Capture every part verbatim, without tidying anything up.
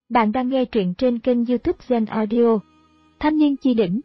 Bạn đang nghe truyện trên kênh YouTube Zen Audio. Thanh niên chi đỉnh.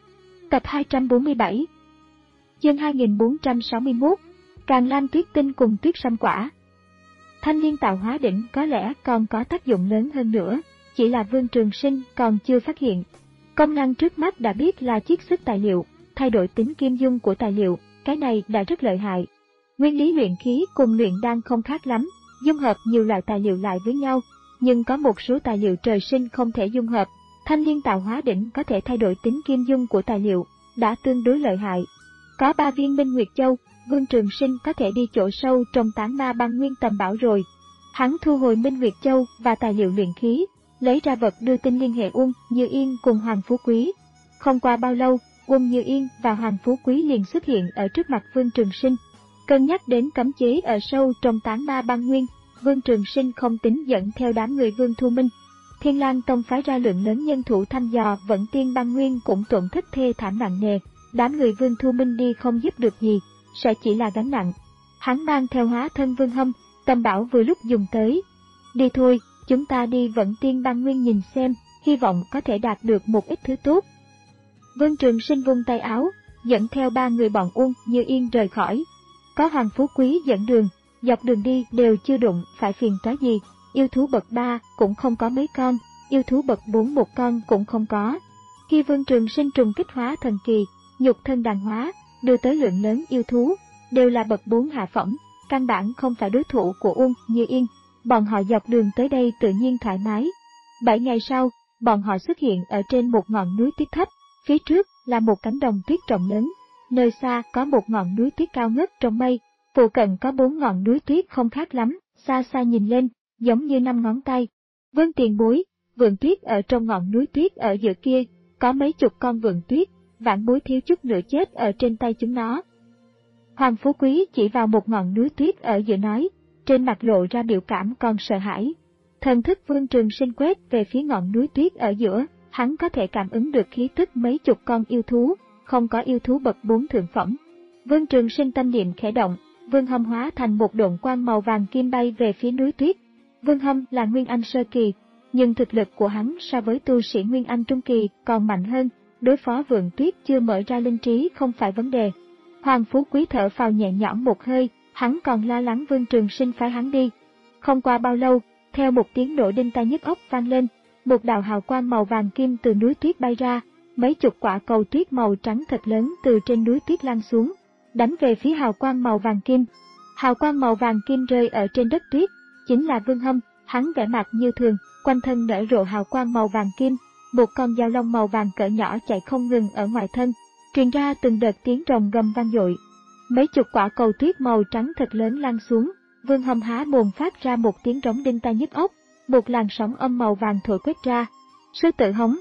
Tập hai trăm bốn mươi bảy. Chương hai nghìn bốn trăm sáu mươi mốt. Càng Lam Tuyết Tinh cùng Tuyết Sâm Quả. Thanh niên tạo hóa đỉnh có lẽ còn có tác dụng lớn hơn nữa, chỉ là Vương Trường Sinh còn chưa phát hiện. Công năng trước mắt đã biết là chiết xuất tài liệu, thay đổi tính kim dung của tài liệu, cái này đã rất lợi hại. Nguyên lý luyện khí cùng luyện đan không khác lắm, dung hợp nhiều loại tài liệu lại với nhau, nhưng có một số tài liệu trời sinh không thể dung hợp. Thanh liên tạo hóa đỉnh có thể thay đổi tính kim dung của tài liệu, đã tương đối lợi hại. Có ba viên Minh Nguyệt Châu, Vương Trường Sinh có thể đi chỗ sâu trong tán ma băng nguyên tầm bảo rồi. Hắn thu hồi Minh Nguyệt Châu và tài liệu luyện khí, lấy ra vật đưa tin liên hệ Uông Như Yên cùng Hoàng Phú Quý. Không qua bao lâu, Uông Như Yên và Hoàng Phú Quý liền xuất hiện ở trước mặt Vương Trường Sinh. Cân nhắc đến cấm chế ở sâu trong tán ma băng nguyên, Vương Trường Sinh không tính dẫn theo đám người Vương Thu Minh. Thiên Lang Tông phái ra lượng lớn nhân thủ thăm dò Vận Tiên băng nguyên cũng tổn thất thê thảm nặng nề, đám người Vương Thu Minh đi không giúp được gì, sẽ chỉ là gánh nặng. Hắn mang theo hóa thân Vương Hâm, Tâm Bảo vừa lúc dùng tới. Đi thôi, chúng ta đi Vận Tiên băng nguyên nhìn xem, hy vọng có thể đạt được một ít thứ tốt. Vương Trường Sinh vung tay áo, dẫn theo ba người bọn Uông Như Yên rời khỏi. Có Hoàng Phú Quý dẫn đường, dọc đường đi đều chưa đụng phải phiền toái gì, yêu thú bậc ba cũng không có mấy con, yêu thú bậc bốn một con cũng không có. Khi Vương Trường Sinh trùng kích hóa thần kỳ, nhục thân đàn hóa, đưa tới lượng lớn yêu thú, đều là bậc bốn hạ phẩm, căn bản không phải đối thủ của Uông Như Yên, bọn họ dọc đường tới đây tự nhiên thoải mái. Bảy ngày sau, bọn họ xuất hiện ở trên một ngọn núi tuyết thấp, phía trước là một cánh đồng tuyết rộng lớn, nơi xa có một ngọn núi tuyết cao ngất trong mây. Phụ cận có bốn ngọn núi tuyết không khác lắm, xa xa nhìn lên, giống như năm ngón tay. Vương tiền bối, vườn tuyết ở trong ngọn núi tuyết ở giữa kia, có mấy chục con vườn tuyết, vãn bối thiếu chút nữa chết ở trên tay chúng nó. Hoàng Phú Quý chỉ vào một ngọn núi tuyết ở giữa nói, trên mặt lộ ra biểu cảm còn sợ hãi. Thần thức Vương Trường Sinh quét về phía ngọn núi tuyết ở giữa, hắn có thể cảm ứng được khí tức mấy chục con yêu thú, không có yêu thú bậc bốn thượng phẩm. Vương Trường Sinh tâm niệm khẽ động, Vương Hâm hóa thành một độn quang màu vàng kim bay về phía núi tuyết. Vương Hâm là Nguyên Anh sơ kỳ, nhưng thực lực của hắn so với tu sĩ Nguyên Anh trung kỳ còn mạnh hơn, đối phó vườn tuyết chưa mở ra linh trí không phải vấn đề. Hoàng Phú Quý thở phào nhẹ nhõm một hơi, hắn còn lo lắng Vương Trường Sinh phái hắn đi. Không qua bao lâu, theo một tiếng nổ đinh tai nhức óc vang lên, một đạo hào quang màu vàng kim từ núi tuyết bay ra, mấy chục quả cầu tuyết màu trắng thật lớn từ trên núi tuyết lan xuống, đánh về phía hào quang màu vàng kim. Hào quang màu vàng kim rơi ở trên đất tuyết, chính là Vương Hâm, hắn vẻ mặt như thường, quanh thân nở rộ hào quang màu vàng kim, một con dao long màu vàng cỡ nhỏ chạy không ngừng ở ngoài thân, truyền ra từng đợt tiếng rồng gầm vang dội. Mấy chục quả cầu tuyết màu trắng thật lớn lan xuống, Vương Hâm há mồm phát ra một tiếng rống đinh tai nhức óc, một làn sóng âm màu vàng thổi quét ra. Sư tử hống.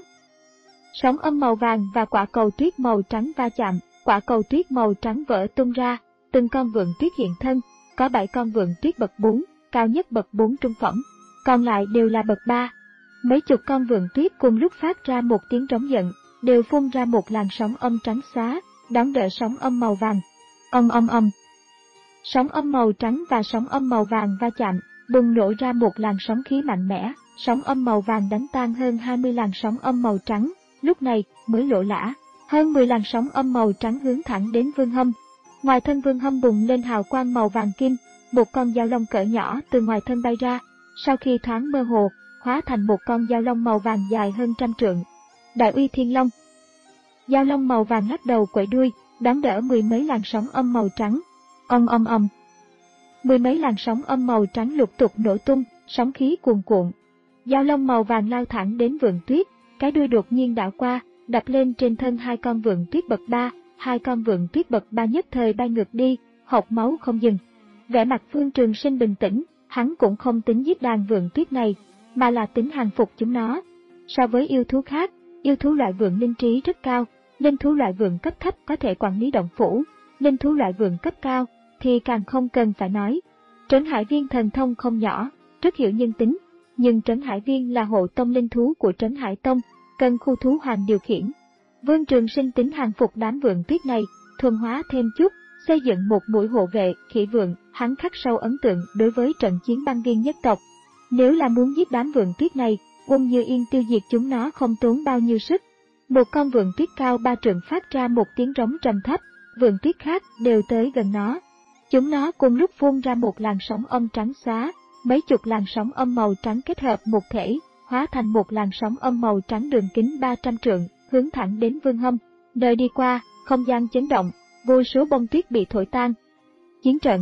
Sóng âm màu vàng và quả cầu tuyết màu trắng va chạm, quả cầu tuyết màu trắng vỡ tung ra, từng con vượn tuyết hiện thân, có bảy con vượn tuyết bậc bốn, cao nhất bậc bốn trung phẩm, còn lại đều là bậc ba. Mấy chục con vượn tuyết cùng lúc phát ra một tiếng trống giận, đều phun ra một làn sóng âm trắng xóa, đón đỡ sóng âm màu vàng. Âm âm âm. Sóng âm màu trắng và sóng âm màu vàng va chạm, bùng nổ ra một làn sóng khí mạnh mẽ, sóng âm màu vàng đánh tan hơn hai mươi làn sóng âm màu trắng, lúc này mới lộ lã. Hơn mười làn sóng âm màu trắng hướng thẳng đến Vương Hâm. Ngoài thân Vương Hâm bùng lên hào quang màu vàng kim, một con dao long cỡ nhỏ từ ngoài thân bay ra, sau khi thoáng mơ hồ, hóa thành một con dao long màu vàng dài hơn trăm trượng. Đại uy thiên long. Dao long màu vàng lắc đầu quẩy đuôi, đón đỡ mười mấy làn sóng âm màu trắng. Ong ong ong. Mười mấy làn sóng âm màu trắng lục tục nổ tung, sóng khí cuồn cuộn. Dao long màu vàng lao thẳng đến vườn tuyết, cái đuôi đột nhiên đảo qua, đập lên trên thân hai con vượn tuyết bậc ba, hai con vượn tuyết bậc ba nhất thời bay ngược đi, hộc máu không dừng. Vẻ mặt Vương Trường Sinh bình tĩnh, hắn cũng không tính giết đàn vượn tuyết này, mà là tính hàng phục chúng nó. So với yêu thú khác, yêu thú loại vượn linh trí rất cao, linh thú loại vượn cấp thấp có thể quản lý động phủ, linh thú loại vượn cấp cao thì càng không cần phải nói. Trấn Hải Viên thần thông không nhỏ, rất hiểu nhân tính, nhưng Trấn Hải Viên là hộ tông linh thú của Trấn Hải Tông, cần khu thú hoàng điều khiển. Vương Trường Sinh tính hàng phục đám vượn tuyết này, thuần hóa thêm chút, xây dựng một mũi hộ vệ khỉ vượn, hắn khắc sâu ấn tượng đối với trận chiến băng viên nhất tộc. Nếu là muốn giết đám vượn tuyết này, Uông Như Yên tiêu diệt chúng nó không tốn bao nhiêu sức. Một con vượn tuyết cao ba trượng phát ra một tiếng rống trầm thấp, vượn tuyết khác đều tới gần nó. Chúng nó cùng lúc phun ra một làn sóng âm trắng xóa, mấy chục làn sóng âm màu trắng kết hợp một thể, hóa thành một làn sóng âm màu trắng đường kính ba trăm trượng, hướng thẳng đến Vương Hâm. Nơi đi qua, không gian chấn động, vô số bông tuyết bị thổi tan. Chiến trận.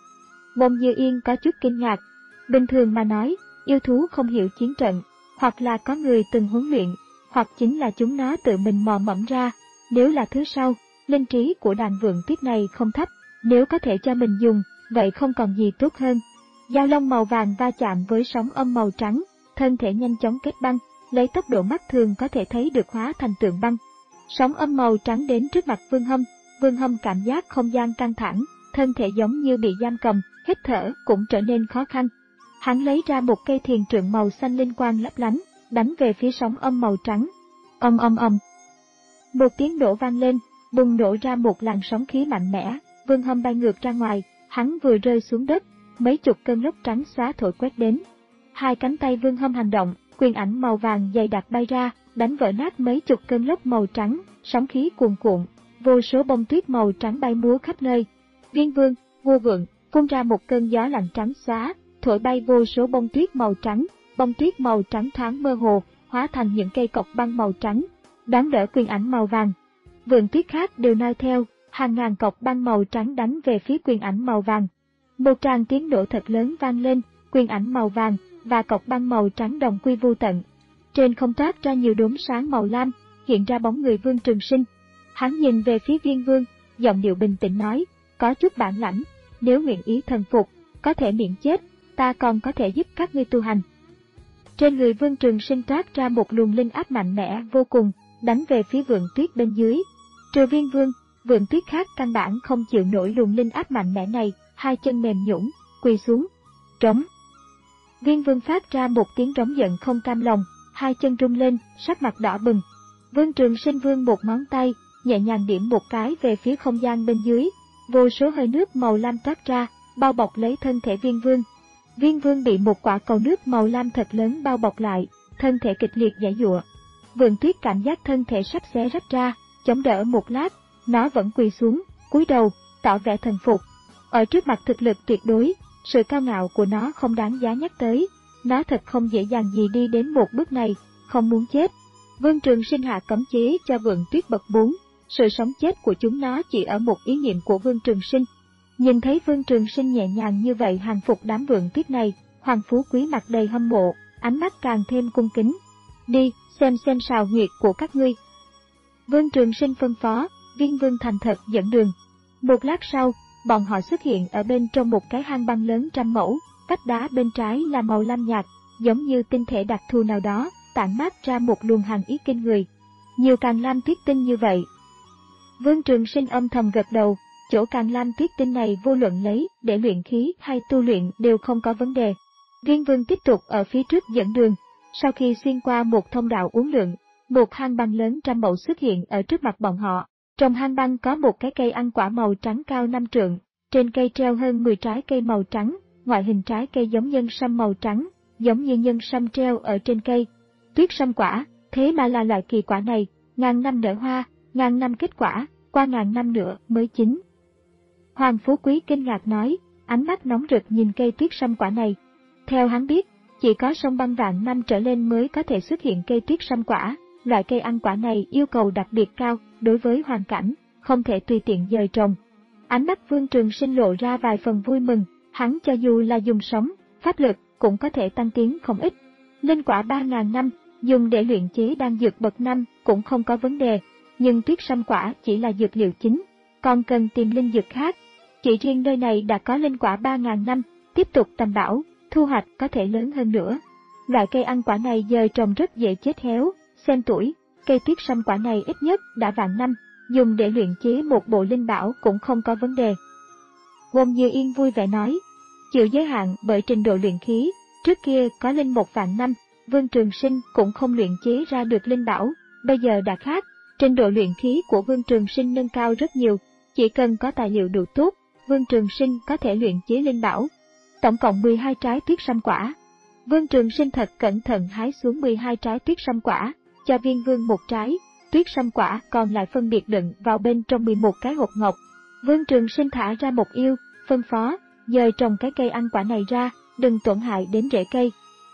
Uông Như Yên có chút kinh ngạc. Bình thường mà nói, yêu thú không hiểu chiến trận, hoặc là có người từng huấn luyện, hoặc chính là chúng nó tự mình mò mẫm ra. Nếu là thứ sau, linh trí của đàn vượn tuyết này không thấp, nếu có thể cho mình dùng, vậy không còn gì tốt hơn. Dao long màu vàng va chạm với sóng âm màu trắng, thân thể nhanh chóng kết băng, lấy tốc độ mắt thường có thể thấy được hóa thành tượng băng. Sóng âm màu trắng đến trước mặt Vương Hâm, Vương Hâm cảm giác không gian căng thẳng, thân thể giống như bị giam cầm, hít thở cũng trở nên khó khăn. Hắn lấy ra một cây thiền trượng màu xanh linh quang lấp lánh, đánh về phía sóng âm màu trắng. Ầm ầm ầm. Một tiếng nổ vang lên, bùng nổ ra một làn sóng khí mạnh mẽ, Vương Hâm bay ngược ra ngoài, hắn vừa rơi xuống đất, mấy chục cơn lốc trắng xóa thổi quét đến. Hai cánh tay Vương Hâm hành động, quyền ảnh màu vàng dày đặc bay ra, đánh vỡ nát mấy chục cơn lốc màu trắng, sóng khí cuồn cuộn, vô số bông tuyết màu trắng bay múa khắp nơi. Viên Vương, vua vượn, phun ra một cơn gió lạnh trắng xóa, thổi bay vô số bông tuyết màu trắng, bông tuyết màu trắng thoáng mơ hồ, hóa thành những cây cọc băng màu trắng, đón đỡ quyền ảnh màu vàng. Vượn tuyết khác đều noi theo, hàng ngàn cọc băng màu trắng đánh về phía quyền ảnh màu vàng. Một tràng tiếng nổ thật lớn vang lên, quyền ảnh màu vàng và cọc băng màu trắng đồng quy vô tận. Trên không toát ra nhiều đốm sáng màu lam, hiện ra bóng người Vương Trường Sinh. Hắn nhìn về phía Viên Vương, giọng điệu bình tĩnh nói, có chút bản lãnh, nếu nguyện ý thần phục, có thể miễn chết, ta còn có thể giúp các ngươi tu hành. Trên người Vương Trường Sinh toát ra một luồng linh áp mạnh mẽ vô cùng, đánh về phía vượn tuyết bên dưới. Trừ Viên Vương, vượn tuyết khác căn bản không chịu nổi luồng linh áp mạnh mẽ này, hai chân mềm nhũn, quỳ xuống. Trống. Viên Vương phát ra một tiếng trống giận không cam lòng, hai chân rung lên, sắc mặt đỏ bừng. Vương Trường Sinh vươn một ngón tay, nhẹ nhàng điểm một cái về phía không gian bên dưới, vô số hơi nước màu lam toát ra, bao bọc lấy thân thể Viên Vương. Viên Vương bị một quả cầu nước màu lam thật lớn bao bọc lại, thân thể kịch liệt giãy giụa. Vượn tuyết cảm giác thân thể sắp xé rách ra, chống đỡ một lát, nó vẫn quỳ xuống, cúi đầu, tỏ vẻ thần phục. Ở trước mặt thực lực tuyệt đối, sự cao ngạo của nó không đáng giá nhắc tới, nó thật không dễ dàng gì đi đến một bước này, không muốn chết. Vương Trường Sinh hạ cấm chế cho vượn tuyết bậc bốn, sự sống chết của chúng nó chỉ ở một ý niệm của Vương Trường Sinh. Nhìn thấy Vương Trường Sinh nhẹ nhàng như vậy hàng phục đám vượn tuyết này, Hoàng Phú Quý mặt đầy hâm mộ, ánh mắt càng thêm cung kính. Đi, xem xem sào huyệt của các ngươi. Vương Trường Sinh phân phó, Viên Vương thành thật dẫn đường. Một lát sau, bọn họ xuất hiện ở bên trong một cái hang băng lớn trăm mẫu, vách đá bên trái là màu lam nhạt, giống như tinh thể đặc thù nào đó, tản mát ra một luồng hàn ý kinh người. Nhiều càng lam tuyết tinh như vậy. Vương Trường Sinh âm thầm gật đầu, chỗ càng lam tuyết tinh này vô luận lấy để luyện khí hay tu luyện đều không có vấn đề. Viên Vương tiếp tục ở phía trước dẫn đường, sau khi xuyên qua một thông đạo uốn lượn, một hang băng lớn trăm mẫu xuất hiện ở trước mặt bọn họ. Trong hang băng có một cái cây ăn quả màu trắng cao năm trượng, trên cây treo hơn mười trái cây màu trắng, ngoại hình trái cây giống nhân sâm màu trắng, giống như nhân sâm treo ở trên cây. Tuyết sâm quả, thế mà là loại kỳ quả này, ngàn năm nở hoa, ngàn năm kết quả, qua ngàn năm nữa mới chín. Hoàng Phú Quý kinh ngạc nói, ánh mắt nóng rực nhìn cây tuyết sâm quả này. Theo hắn biết, chỉ có sông băng vạn năm trở lên mới có thể xuất hiện cây tuyết sâm quả. Loại cây ăn quả này yêu cầu đặc biệt cao đối với hoàn cảnh, không thể tùy tiện dời trồng. Ánh mắt Vương Trường Sinh lộ ra vài phần vui mừng, hắn cho dù là dùng sống, pháp lực cũng có thể tăng tiến không ít. Linh quả ba ngàn năm, dùng để luyện chế đan dược bậc năm cũng không có vấn đề, nhưng tuyết sâm quả chỉ là dược liệu chính, còn cần tìm linh dược khác. Chỉ riêng nơi này đã có linh quả ba ngàn năm, tiếp tục tầm bảo, thu hoạch có thể lớn hơn nữa. Loại cây ăn quả này dời trồng rất dễ chết héo. Xem tuổi, cây tuyết sâm quả này ít nhất đã vạn năm, dùng để luyện chế một bộ linh bảo cũng không có vấn đề. Uông Như Yên vui vẻ nói, chịu giới hạn bởi trình độ luyện khí, trước kia có linh một vạn năm, Vương Trường Sinh cũng không luyện chế ra được linh bảo, bây giờ đã khác, trình độ luyện khí của Vương Trường Sinh nâng cao rất nhiều, chỉ cần có tài liệu đủ tốt, Vương Trường Sinh có thể luyện chế linh bảo. Tổng cộng mười hai trái tuyết sâm quả. Vương Trường Sinh thật cẩn thận hái xuống mười hai trái tuyết sâm quả, cho Viên Vương một trái, tuyết sâm quả còn lại phân biệt đựng vào bên trong mười một cái hộp ngọc. Vương Trường Sinh thả ra một yêu, phân phó, dời trồng cái cây ăn quả này ra, đừng tổn hại đến rễ cây.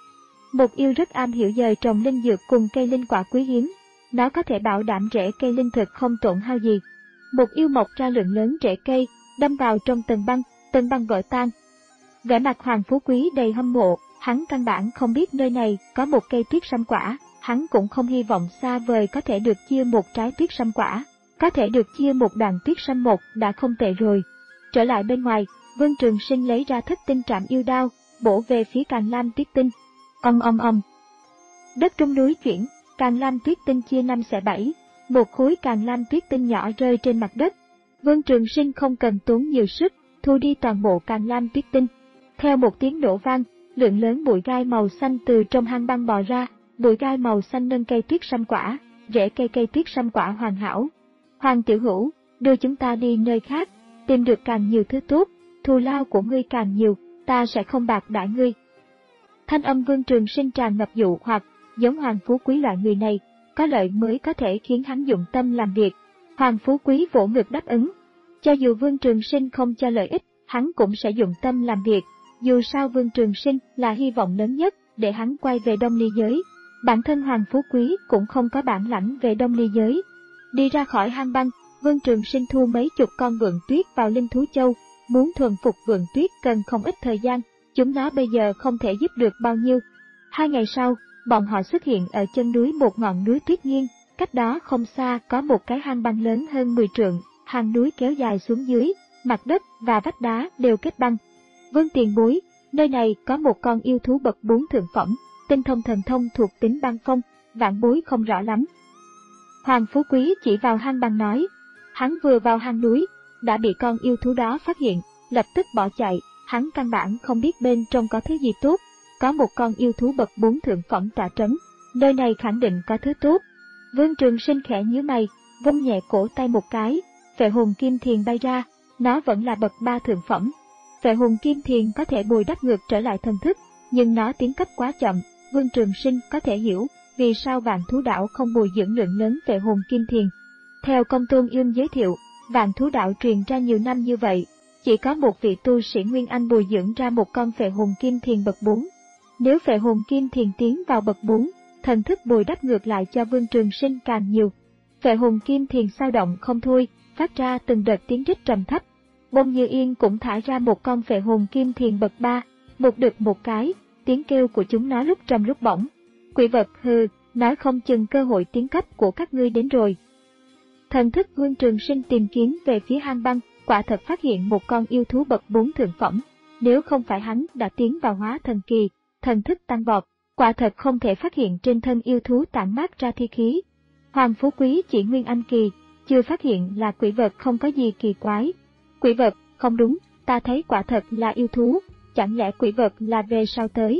Một yêu rất am hiểu dời trồng linh dược cùng cây linh quả quý hiếm, nó có thể bảo đảm rễ cây linh thực không tổn hao gì. Một yêu mọc ra lượng lớn rễ cây, đâm vào trong tầng băng, tầng băng vỡ tan. Vẻ mặt Hoàng Phú Quý đầy hâm mộ, hắn căn bản không biết nơi này có một cây tuyết sâm quả, hắn cũng không hy vọng xa vời có thể được chia một trái tuyết sâm quả, có thể được chia một đoạn tuyết sâm một đã không tệ rồi. Trở lại bên ngoài, Vương Trường Sinh lấy ra thất tinh trảm yêu đao, bổ về phía Càn Lam tuyết tinh. Ong ong ong. Đất trung núi chuyển, Càn Lam tuyết tinh chia năm xẻ bảy, một khối Càn Lam tuyết tinh nhỏ rơi trên mặt đất. Vương Trường Sinh không cần tốn nhiều sức, thu đi toàn bộ Càn Lam tuyết tinh. Theo một tiếng nổ vang, lượng lớn bụi gai màu xanh từ trong hang băng bò ra, bụi gai màu xanh nâng cây tuyết sâm quả, rễ cây cây tuyết sâm quả hoàn hảo. Hoàng tiểu hữu, đưa chúng ta đi nơi khác, tìm được càng nhiều thứ tốt, thù lao của ngươi càng nhiều, ta sẽ không bạc đãi ngươi. Thanh âm Vương Trường Sinh tràn ngập dụ hoặc, giống Hoàng Phú Quý loại người này, có lợi mới có thể khiến hắn dụng tâm làm việc. Hoàng Phú Quý vỗ ngực đáp ứng. Cho dù Vương Trường Sinh không cho lợi ích, hắn cũng sẽ dụng tâm làm việc. Dù sao Vương Trường Sinh là hy vọng lớn nhất để hắn quay về Đông Ly giới. Bản thân Hoàng Phú Quý cũng không có bản lãnh về Đông Ly giới. Đi ra khỏi hang băng, Vương Trường Sinh thu mấy chục con vượn tuyết vào Linh Thú Châu. Muốn thuần phục vượn tuyết cần không ít thời gian, chúng nó bây giờ không thể giúp được bao nhiêu. Hai ngày sau, bọn họ xuất hiện ở chân núi một ngọn núi tuyết nghiêng, cách đó không xa có một cái hang băng lớn hơn mười trượng, hang núi kéo dài xuống dưới, mặt đất và vách đá đều kết băng. Vương tiền bối, nơi này có một con yêu thú bậc bốn thượng phẩm, tinh thông thần thông thuộc tính băng phong, vạn bối không rõ lắm. Hoàng Phú Quý chỉ vào hang băng nói, hắn vừa vào hang núi, đã bị con yêu thú đó phát hiện, lập tức bỏ chạy, hắn căn bản không biết bên trong có thứ gì tốt, có một con yêu thú bậc bốn thượng phẩm tọa trấn, nơi này khẳng định có thứ tốt. Vương Trường Sinh khẽ nhíu mày, vung nhẹ cổ tay một cái, phệ hồn kim thiền bay ra, nó vẫn là bậc ba thượng phẩm. Phệ hồn kim thiền có thể bồi đắp ngược trở lại thần thức, nhưng nó tiến cấp quá chậm, Vương Trường Sinh có thể hiểu vì sao Vạn Thú Đảo không bồi dưỡng lượng lớn phệ hồn kim thiền. Theo Công Tôn Yêm giới thiệu, Vạn Thú Đảo truyền ra nhiều năm như vậy, chỉ có một vị tu sĩ Nguyên Anh bồi dưỡng ra một con phệ hồn kim thiền bậc bốn. Nếu phệ hồn kim thiền tiến vào bậc bốn, thần thức bồi đắp ngược lại cho Vương Trường Sinh càng nhiều. Phệ hồn kim thiền sao động không thôi, phát ra từng đợt tiếng rít trầm thấp. Bông Như Yên cũng thả ra một con phệ hồn kim thiền bậc ba, một đực một cái, tiếng kêu của chúng nó lúc trầm lúc bổng. Quỷ vật hừ, nói không chừng cơ hội tiến cấp của các ngươi đến rồi. Thần thức Vương Trường Sinh tìm kiếm về phía hang băng, quả thật phát hiện một con yêu thú bậc bốn thượng phẩm. Nếu không phải hắn đã tiến vào hóa thần kỳ, thần thức tăng vọt, quả thật không thể phát hiện trên thân yêu thú tản mát ra thi khí. Hoàng Phú Quý chỉ Nguyên Anh kỳ, chưa phát hiện là quỷ vật không có gì kỳ quái. Quỷ vật, không đúng, ta thấy quả thật là yêu thú, chẳng lẽ quỷ vật là về sau tới?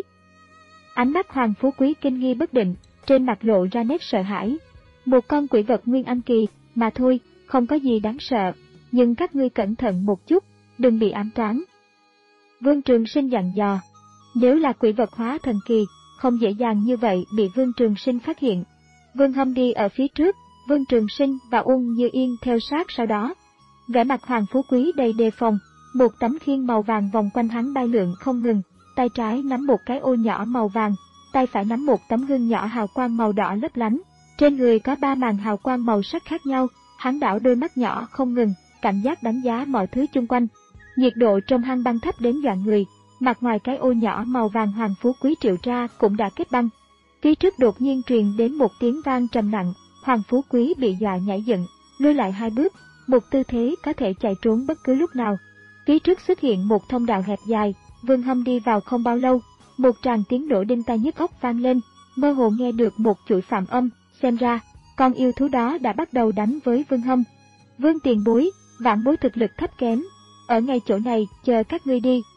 Ánh mắt Hoàng Phú Quý kinh nghi bất định, trên mặt lộ ra nét sợ hãi. Một con quỷ vật Nguyên Anh kỳ, mà thôi, không có gì đáng sợ, nhưng các ngươi cẩn thận một chút, đừng bị ám toán. Vương Trường Sinh dặn dò, nếu là quỷ vật hóa thần kỳ, không dễ dàng như vậy bị Vương Trường Sinh phát hiện. Vương Hâm đi ở phía trước, Vương Trường Sinh và Ung Như Yên theo sát sau đó. Vẻ mặt Hoàng Phú Quý đầy đề phòng, một tấm khiên màu vàng vòng quanh hắn bay lượn không ngừng, tay trái nắm một cái ô nhỏ màu vàng, tay phải nắm một tấm gương nhỏ hào quang màu đỏ lấp lánh, trên người có ba màn hào quang màu sắc khác nhau, hắn đảo đôi mắt nhỏ không ngừng, cảnh giác đánh giá mọi thứ chung quanh. Nhiệt độ trong hang băng thấp đến dọa người, mặt ngoài cái ô nhỏ màu vàng Hoàng Phú Quý triệu ra cũng đã kết băng. Phía trước đột nhiên truyền đến một tiếng vang trầm nặng, Hoàng Phú Quý bị dọa nhảy dựng, lùi lại hai bước, một tư thế có thể chạy trốn bất cứ lúc nào. Phía trước xuất hiện một thông đạo hẹp dài, Vương Hâm đi vào không bao lâu, một tràng tiếng nổ đinh tai nhức óc vang lên, mơ hồ nghe được một chuỗi phạm âm, xem ra, con yêu thú đó đã bắt đầu đánh với Vương Hâm. Vương tiền bối, vạn bối thực lực thấp kém, ở ngay chỗ này chờ các ngươi đi.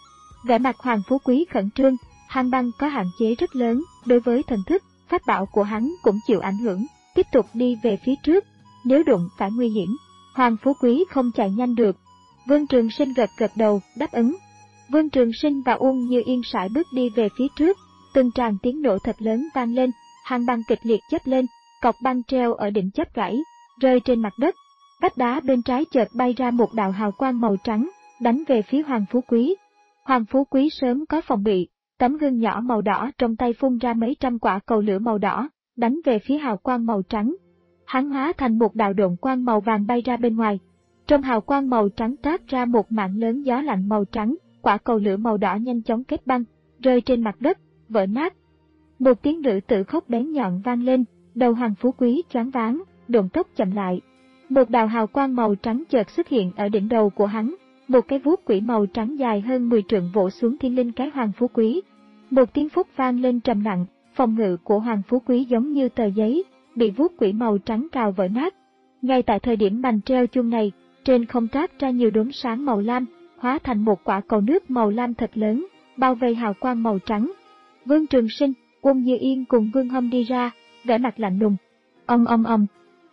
Vẻ mặt Hoàng Phú Quý khẩn trương, hang băng có hạn chế rất lớn đối với thần thức, pháp bảo của hắn cũng chịu ảnh hưởng, tiếp tục đi về phía trước, nếu đụng phải nguy hiểm, Hoàng Phú Quý không chạy nhanh được. Vương Trường Sinh gật gật đầu, đáp ứng. Vương Trường Sinh và Ung Như Yên sải bước đi về phía trước, từng tràng tiếng nổ thật lớn vang lên, hàn băng kịch liệt chớp lên, cọc băng treo ở đỉnh chớp gãy, rơi trên mặt đất. Vách đá bên trái chợt bay ra một đạo hào quang màu trắng, đánh về phía Hoàng Phú Quý. Hoàng Phú Quý sớm có phòng bị, tấm gương nhỏ màu đỏ trong tay phun ra mấy trăm quả cầu lửa màu đỏ, đánh về phía hào quang màu trắng. Hắn hóa thành một đạo độn quang màu vàng bay ra bên ngoài. Trong hào quang màu trắng toát ra một mảng lớn gió lạnh màu trắng, quả cầu lửa màu đỏ nhanh chóng kết băng, rơi trên mặt đất, vỡ nát. Một tiếng nữ tử khóc bén nhọn vang lên, đầu Hoàng Phú Quý choáng váng, độn tốc chậm lại. Một đạo hào quang màu trắng chợt xuất hiện ở đỉnh đầu của hắn, một cái vuốt quỷ màu trắng dài hơn mười trượng vỗ xuống thiên linh cái Hoàng Phú Quý. Một tiếng phúc vang lên trầm nặng, phòng ngự của Hoàng Phú Quý giống như tờ giấy, bị vuốt quỷ màu trắng cào vỡ nát. Ngay tại thời điểm màn treo chuông này, trên không toát ra nhiều đốm sáng màu lam, hóa thành một quả cầu nước màu lam thật lớn, bao vây hào quang màu trắng. Vương Trường Sinh, Uông Như Yên cùng Vương Hâm đi ra, vẻ mặt lạnh lùng. Ong ong ong.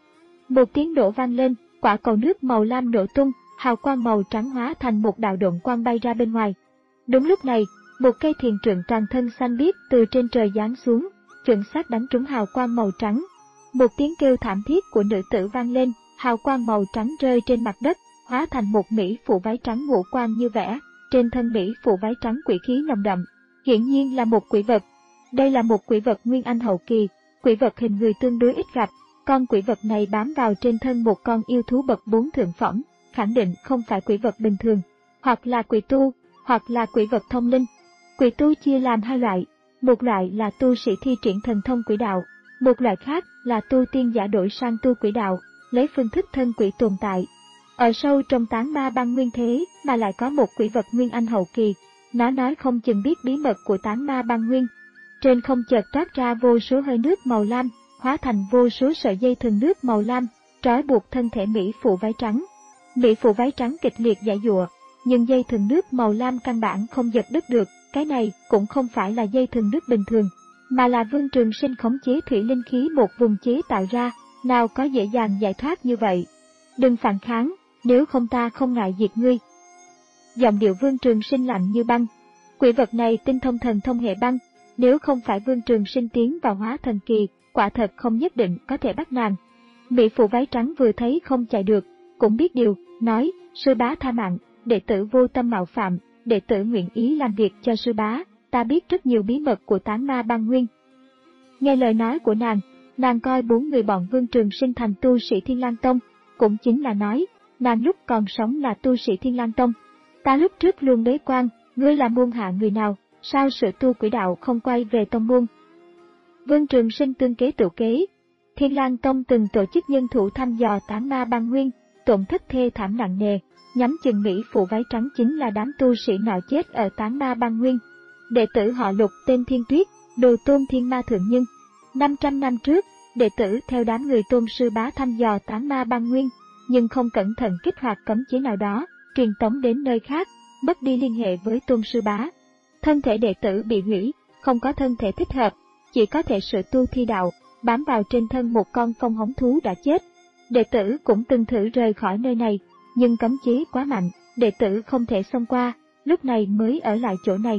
Một tiếng nổ vang lên, quả cầu nước màu lam nổ tung, hào quang màu trắng hóa thành một đạo độn quang bay ra bên ngoài. Đúng lúc này, một cây thiền trượng toàn thân xanh biếc từ trên trời giáng xuống, chuẩn xác đánh trúng hào quang màu trắng. Một tiếng kêu thảm thiết của nữ tử vang lên, hào quang màu trắng rơi trên mặt đất, hóa thành một mỹ phụ váy trắng ngũ quan như vẽ, trên thân mỹ phụ váy trắng quỷ khí nồng đậm, hiển nhiên là một quỷ vật. Đây là một quỷ vật Nguyên Anh hậu kỳ, quỷ vật hình người tương đối ít gặp, con quỷ vật này bám vào trên thân một con yêu thú bậc bốn thượng phẩm, khẳng định không phải quỷ vật bình thường, hoặc là quỷ tu, hoặc là quỷ vật thông linh. Quỷ tu chia làm hai loại, một loại là tu sĩ thi triển thần thông quỷ đạo, một loại khác là tu tiên giả đổi sang tu quỷ đạo, lấy phương thức thân quỷ tồn tại. Ở sâu trong tán ma băng nguyên thế mà lại có một quỷ vật Nguyên Anh hậu kỳ, nó nói không chừng biết bí mật của tán ma băng nguyên. Trên không chợt toát ra vô số hơi nước màu lam, hóa thành vô số sợi dây thừng nước màu lam, trói buộc thân thể mỹ phụ váy trắng. Mỹ phụ váy trắng kịch liệt giãy giụa, nhưng dây thừng nước màu lam căn bản không giật đứt được. Cái này cũng không phải là dây thừng nước bình thường, mà là Vương Trường Sinh khống chế thủy linh khí một vùng chế tạo ra, nào có dễ dàng giải thoát như vậy. Đừng phản kháng, nếu không ta không ngại diệt ngươi. Giọng điệu Vương Trường Sinh lạnh như băng. Quỷ vật này tinh thông thần thông hệ băng, nếu không phải Vương Trường Sinh tiến vào hóa thần kỳ, quả thật không nhất định có thể bắt nàng. Mỹ phụ váy trắng vừa thấy không chạy được, cũng biết điều, nói, sư bá tha mạng, đệ tử vô tâm mạo phạm, đệ tử nguyện ý làm việc cho sư bá, ta biết rất nhiều bí mật của tán ma băng nguyên. Nghe lời nói của nàng, nàng coi bốn người bọn Vương Trường Sinh thành tu sĩ Thiên Lang Tông, cũng chính là nói, nàng lúc còn sống là tu sĩ Thiên Lang Tông. Ta lúc trước luôn bế quan, ngươi là môn hạ người nào, sao sự tu quỷ đạo không quay về tông môn? Vương Trường Sinh tương kế tự kế. Thiên Lang Tông từng tổ chức nhân thủ thăm dò tán ma băng nguyên, tổn thất thê thảm nặng nề, nhắm chừng Mỹ phụ váy trắng chính là đám tu sĩ nọ chết ở tán ma băng nguyên. Đệ tử họ Lục tên Thiên Tuyết, đồ tôn thiên ma thượng nhân. năm trăm năm trước, đệ tử theo đám người tôn sư bá thăm dò tán ma băng nguyên, nhưng không cẩn thận kích hoạt cấm chế nào đó, truyền tống đến nơi khác, mất đi liên hệ với tôn sư bá. Thân thể đệ tử bị hủy, không có thân thể thích hợp, chỉ có thể sự tu thi đạo, bám vào trên thân một con phong hống thú đã chết. Đệ tử cũng từng thử rời khỏi nơi này, nhưng cấm chế quá mạnh, đệ tử không thể xông qua, lúc này mới ở lại chỗ này.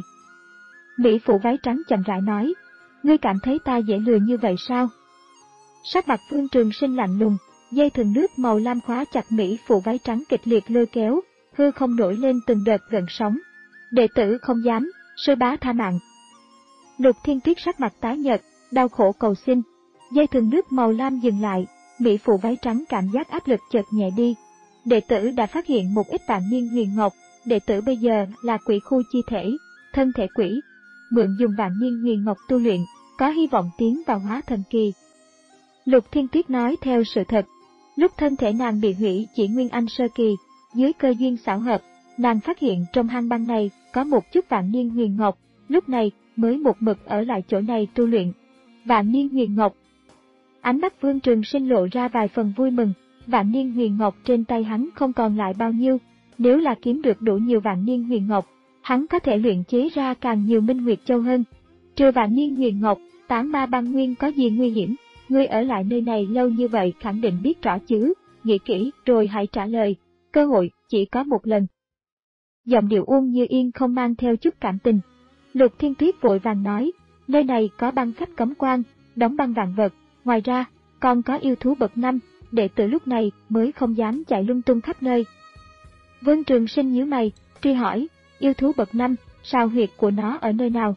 Mỹ phụ váy trắng chậm rãi nói, ngươi cảm thấy ta dễ lừa như vậy sao? Sắc mặt Vương Trường Sinh lạnh lùng, dây thừng nước màu lam khóa chặt Mỹ phụ váy trắng kịch liệt lôi kéo, hư không nổi lên từng đợt gợn sóng. Đệ tử không dám, sư bá tha mạng. Lục Thiên Tuyết sắc mặt tái nhợt, đau khổ cầu xin. Dây thừng nước màu lam dừng lại, Mỹ phụ váy trắng cảm giác áp lực chợt nhẹ đi. Đệ tử đã phát hiện một ít vạn niên huyền ngọc, đệ tử bây giờ là quỷ khu chi thể, thân thể quỷ, mượn dùng vạn niên huyền ngọc tu luyện, có hy vọng tiến vào hóa thần kỳ. Lục Thiên Tuyết nói theo sự thật, lúc thân thể nàng bị hủy chỉ Nguyên Anh sơ kỳ, dưới cơ duyên xảo hợp, nàng phát hiện trong hang băng này có một chút vạn niên huyền ngọc, lúc này mới một mực ở lại chỗ này tu luyện. Vạn niên huyền ngọc. Ánh mắt Vương Trường Sinh lộ ra vài phần vui mừng, vạn niên huyền ngọc trên tay hắn không còn lại bao nhiêu, nếu là kiếm được đủ nhiều vạn niên huyền ngọc, hắn có thể luyện chế ra càng nhiều Minh Nguyệt Châu hơn. Trừ vạn niên huyền ngọc, tán ma băng nguyên có gì nguy hiểm? Ngươi ở lại nơi này lâu như vậy khẳng định biết rõ chứ, nghĩ kỹ rồi hãy trả lời, cơ hội chỉ có một lần. Giọng điệu Uông Như Yên không mang theo chút cảm tình. Lục Thiên Tuyết vội vàng nói, Nơi này có băng phách cấm quan, đóng băng vạn vật, ngoài ra, còn có yêu thú bậc năm, đệ tử lúc này mới không dám chạy lung tung khắp nơi. Vương Trường Sinh nhíu mày, truy hỏi, yêu thú bậc năm, sao huyệt của nó ở nơi nào?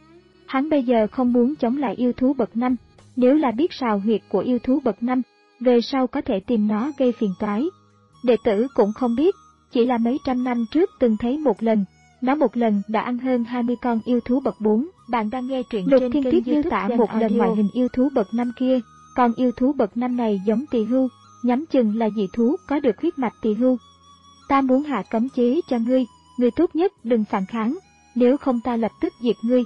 Hắn bây giờ không muốn chống lại yêu thú bậc năm, nếu là biết sào huyệt của yêu thú bậc năm, về sau có thể tìm nó gây phiền toái. Đệ tử cũng không biết, chỉ là mấy trăm năm trước từng thấy một lần, nó một lần đã ăn hơn hai mươi con yêu thú bậc bốn. Bạn đang nghe truyện Lục trên kênh miêu tả một lần ngoại hình yêu thú bậc năm kia, còn yêu thú bậc năm này giống tỳ hưu, nhắm chừng là dị thú có được huyết mạch tỳ hưu. Ta muốn hạ cấm chế cho ngươi, ngươi tốt nhất đừng phản kháng, nếu không ta lập tức diệt ngươi.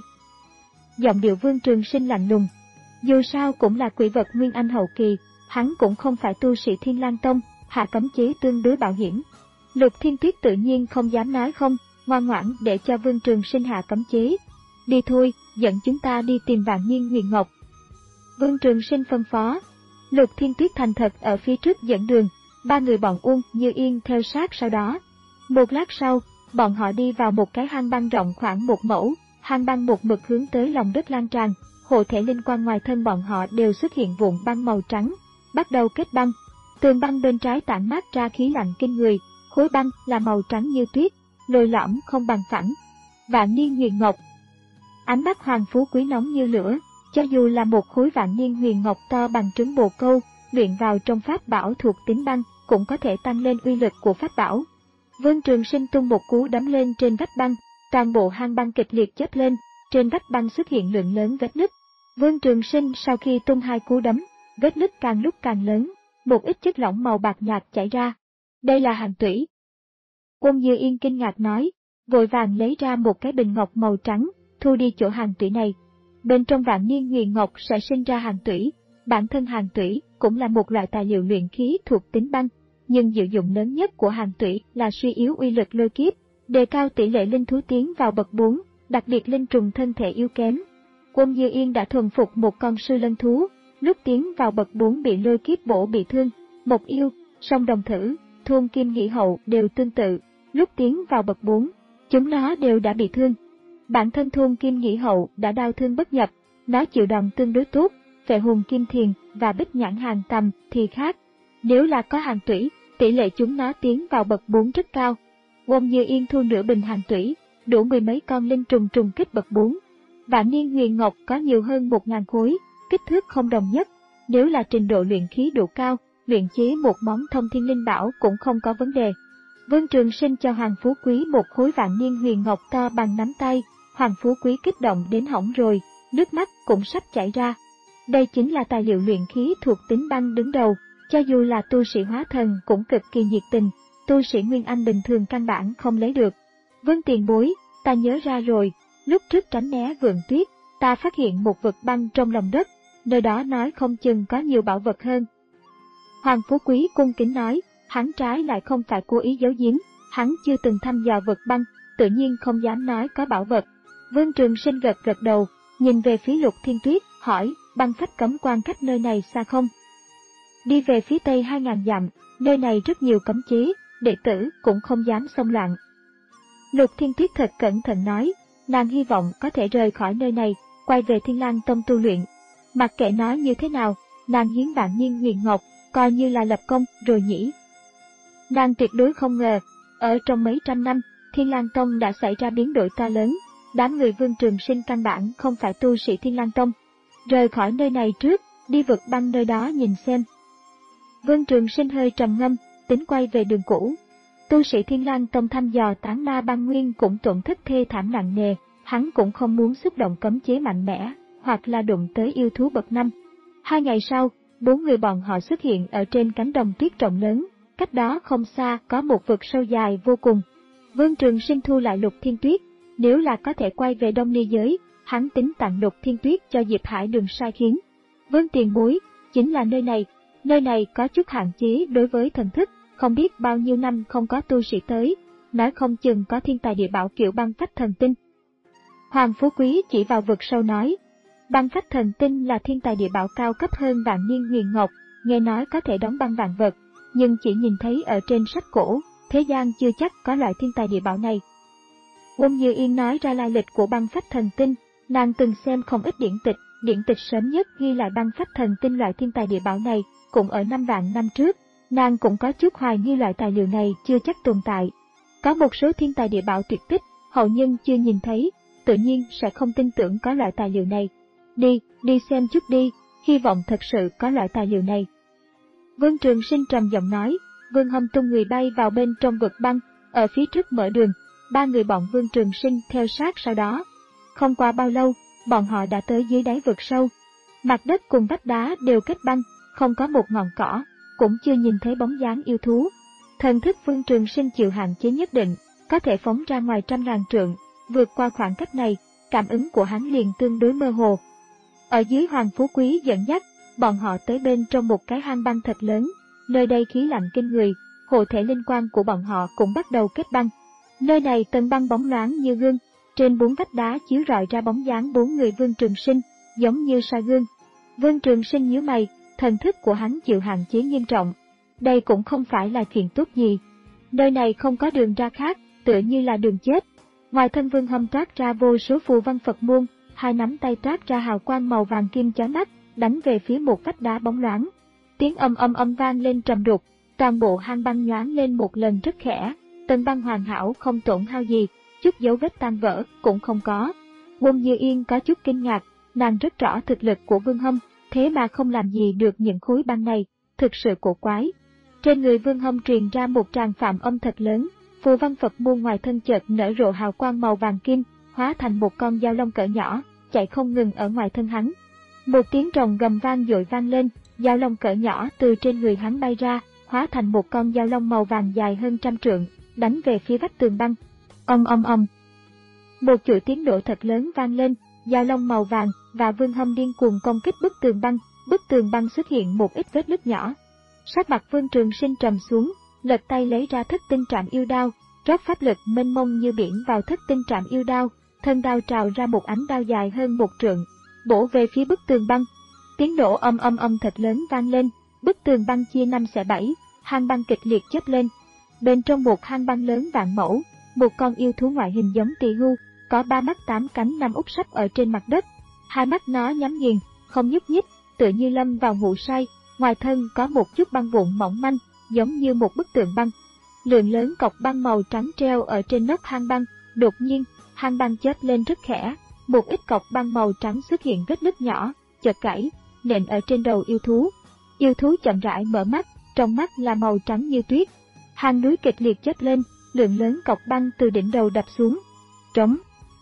Giọng điệu Vương Trường Sinh lạnh lùng. Dù sao cũng là quỷ vật Nguyên Anh hậu kỳ, hắn cũng không phải tu sĩ Thiên Lang Tông, hạ cấm chế tương đối bảo hiểm. Lục Thiên Tuyết tự nhiên không dám nói không, ngoan ngoãn để cho Vương Trường Sinh hạ cấm chế. Đi thôi, dẫn chúng ta đi tìm Vạn Niên Huyền Ngọc. Vương Trường Sinh phân phó. Lục Thiên Tuyết thành thật ở phía trước dẫn đường, ba người bọn Uông Như Yên theo sát sau đó. Một lát sau, bọn họ đi vào một cái hang băng rộng khoảng một mẫu, hang băng một mực hướng tới lòng đất lan tràn, hộ thể linh quang ngoài thân bọn họ đều xuất hiện vụn băng màu trắng, bắt đầu kết băng. Tường băng bên trái tản mát ra khí lạnh kinh người, khối băng là màu trắng như tuyết, lồi lõm không bằng phẳng. Vạn Niên Huyền Ngọc. Ánh mắt Hoàng Phú Quý nóng như lửa, cho dù là một khối Vạn Niên Huyền Ngọc to bằng trứng bồ câu, luyện vào trong pháp bảo thuộc tính băng, cũng có thể tăng lên uy lực của pháp bảo. Vương Trường Sinh tung một cú đấm lên trên vách băng, toàn bộ hang băng kịch liệt chớp lên, trên vách băng xuất hiện lượng lớn vết nứt. Vương Trường Sinh sau khi tung hai cú đấm, vết nứt càng lúc càng lớn, một ít chất lỏng màu bạc nhạt chảy ra. Đây là hàn tủy. Quân Như Yên kinh ngạc nói, vội vàng lấy ra một cái bình ngọc màu trắng, thu đi chỗ hàn tủy này. Bên trong Vạn Niên Huyền Ngọc sẽ sinh ra hàn tủy, bản thân hàn tủy cũng là một loại tài liệu luyện khí thuộc tính băng, nhưng diệu dụng lớn nhất của hàn tủy là suy yếu uy lực lôi kiếp, đề cao tỷ lệ linh thú tiến vào bậc bốn, đặc biệt linh trùng thân thể yếu kém. Quân Như Yên đã thuần phục một con sư lân thú, lúc tiến vào bậc bốn bị lôi kiếp bổ bị thương. Mộc Yêu, Song Đồng Thử, Thôn Kim Nghĩ Hậu đều tương tự, lúc tiến vào bậc bốn, chúng nó đều đã bị thương. Bản thân Thôn Kim Nghĩ Hậu đã đau thương bất nhập, nó chịu đòn tương đối tốt. Vệ Hùng Kim Thiền và Bích Nhãn Hàng Tầm thì khác. Nếu là có hàn tủy, tỷ lệ chúng nó tiến vào bậc bốn rất cao. Quân Như Yên thu nửa bình hàn tủy, đủ mười mấy con linh trùng trùng kích bậc bốn. Vạn Niên Huyền Ngọc có nhiều hơn một ngàn khối, kích thước không đồng nhất. Nếu là trình độ luyện khí độ cao, luyện chế một món thông thiên linh bảo cũng không có vấn đề. Vương Trường Sinh cho Hoàng Phú Quý một khối Vạn Niên Huyền Ngọc to bằng nắm tay, Hoàng Phú Quý kích động đến hỏng rồi, nước mắt cũng sắp chảy ra. Đây chính là tài liệu luyện khí thuộc tính băng đứng đầu, cho dù là tu sĩ hóa thần cũng cực kỳ nhiệt tình, tu sĩ Nguyên Anh bình thường căn bản không lấy được. Vương tiền bối, ta nhớ ra rồi, lúc trước tránh né vườn tuyết, ta phát hiện một vực băng trong lòng đất, nơi đó nói không chừng có nhiều bảo vật hơn. Hoàng Phú Quý cung kính nói, hắn trái lại không phải cố ý giấu giếm, hắn chưa từng thăm dò vực băng, tự nhiên không dám nói có bảo vật. Vương Trường Sinh gật gật đầu, nhìn về phía Lục Thiên Tuyết, hỏi, băng phách cấm quan cách nơi này xa không? Đi về phía tây hai ngàn dặm, nơi này rất nhiều cấm chế, đệ tử cũng không dám xông loạn. Lục Thiên Tuyết thật cẩn thận nói, nàng hy vọng có thể rời khỏi nơi này, quay về Thiên Lang Tông tu luyện. Mặc kệ nói như thế nào, nàng hiến Vạn Niên Huyền Ngọc, coi như là lập công rồi nhỉ. Nàng tuyệt đối không ngờ, ở trong mấy trăm năm, Thiên Lang Tông đã xảy ra biến đổi to lớn, đám người Vương Trường Sinh căn bản không phải tu sĩ Thiên Lang Tông. Rời khỏi nơi này trước, đi vực băng nơi đó nhìn xem. Vương Trường Sinh hơi trầm ngâm, tính quay về đường cũ. Tu sĩ Thiên Lang Tông thăm dò tán ma băng nguyên cũng tổn thất thê thảm nặng nề, hắn cũng không muốn xúc động cấm chế mạnh mẽ, hoặc là đụng tới yêu thú bậc năm. Hai ngày sau, bốn người bọn họ xuất hiện ở trên cánh đồng tuyết rộng lớn, cách đó không xa có một vực sâu dài vô cùng. Vương Trường Sinh thu lại Lục Thiên Tuyết, nếu là có thể quay về Đông Ly giới, hắn tính tặng Lục Thiên Tuyết cho Diệp Hải Đường sai khiến. Vương tiền bối, chính là nơi này, nơi này có chút hạn chế đối với thần thức, không biết bao nhiêu năm không có tu sĩ tới, nói không chừng có thiên tài địa bảo kiểu băng phách thần tinh. Hoàng Phú Quý chỉ vào vực sâu nói, băng phách thần tinh là thiên tài địa bảo cao cấp hơn Vạn Niên Huyền Ngọc, nghe nói có thể đóng băng vạn vật, nhưng chỉ nhìn thấy ở trên sách cổ, thế gian chưa chắc có loại thiên tài địa bảo này. Quân Như Yên nói ra lai lịch của băng phách thần tinh, Nàng từng xem không ít điển tịch, điển tịch sớm nhất ghi lại băng phách thần tinh loại thiên tài địa bảo này, cũng ở năm vạn năm trước. Nàng cũng có chút hoài nghi loại tài liệu này chưa chắc tồn tại. Có một số thiên tài địa bảo tuyệt tích, hậu nhân chưa nhìn thấy, tự nhiên sẽ không tin tưởng có loại tài liệu này. Đi, đi xem chút đi, hy vọng thật sự có loại tài liệu này. Vương Trường Sinh trầm giọng nói. Vương Hâm tung người bay vào bên trong vực băng, ở phía trước mở đường, ba người bọn Vương Trường Sinh theo sát sau đó. Không qua bao lâu, bọn họ đã tới dưới đáy vực sâu. Mặt đất cùng vách đá đều kết băng, không có một ngọn cỏ, cũng chưa nhìn thấy bóng dáng yêu thú. Thần thức Vương Trường Sinh chịu hạn chế nhất định, có thể phóng ra ngoài trăm ngàn trượng, vượt qua khoảng cách này, cảm ứng của hắn liền tương đối mơ hồ. Ở dưới Hoàng Phú Quý dẫn dắt, bọn họ tới bên trong một cái hang băng thật lớn, nơi đây khí lạnh kinh người, hộ thể linh quang của bọn họ cũng bắt đầu kết băng. Nơi này tầng băng bóng loáng như gương, trên bốn vách đá chiếu rọi ra bóng dáng bốn người Vương Trường Sinh, giống như soi gương. Vương Trường Sinh nhíu mày, thần thức của hắn chịu hạn chế nghiêm trọng. Đây cũng không phải là chuyện tốt gì. Nơi này không có đường ra khác, tựa như là đường chết. Ngoài thân Vương Hâm toát ra vô số phù văn Phật môn, hai nắm tay toát ra hào quang màu vàng kim chói mắt, đánh về phía một vách đá bóng loáng. Tiếng âm âm âm vang lên trầm đục, toàn bộ hang băng nhoáng lên một lần rất khẽ, tầng băng hoàn hảo không tổn hao gì, chút dấu vết tan vỡ cũng không có. Quân Như Yên có chút kinh ngạc, nàng rất rõ thực lực của Vương Hâm, thế mà không làm gì được những khối băng này, thực sự cổ quái. Trên người Vương Hâm truyền ra một tràng phạm âm thật lớn, phù văn Phật môn ngoài thân chợt nở rộ hào quang màu vàng kim, hóa thành một con dao long cỡ nhỏ, chạy không ngừng ở ngoài thân hắn. Một tiếng rồng gầm vang dội vang lên, dao long cỡ nhỏ từ trên người hắn bay ra, hóa thành một con dao long màu vàng dài hơn trăm trượng, đánh về phía vách tường băng. Ong ong ong. Một chuỗi tiếng nổ thật lớn vang lên, dao long màu vàng và Vương Hâm điên cuồng công kích bức tường băng, bức tường băng xuất hiện một ít vết nứt nhỏ. Sắc mặt Vương Trường Sinh trầm xuống, lật tay lấy ra thất tinh trảm yêu đao, rót pháp lực mênh mông như biển vào thất tinh trảm yêu đao, thân đao trào ra một ánh đao dài hơn một trượng, bổ về phía bức tường băng. Tiếng nổ âm âm âm thật lớn vang lên, bức tường băng chia năm xẻ bảy, hang băng kịch liệt chớp lên. Bên trong một hang băng lớn vạn mẫu, một con yêu thú ngoại hình giống tỳ hưu, có ba mắt tám cánh nằm úp sấp ở trên mặt đất. Hai mắt nó nhắm nghiền, không nhúc nhích, tựa như lâm vào ngủ say. Ngoài thân có một chút băng vụn mỏng manh, giống như một bức tượng băng. Lượng lớn cọc băng màu trắng treo ở trên nóc hang băng. Đột nhiên, hang băng chớp lên rất khẽ, một ít cọc băng màu trắng xuất hiện vết nứt nhỏ, chợt gãy, nện ở trên đầu yêu thú. Yêu thú chậm rãi mở mắt, trong mắt là màu trắng như tuyết. Hang núi kịch liệt chớp lên, lượng lớn cọc băng từ đỉnh đầu đập xuống. Trống.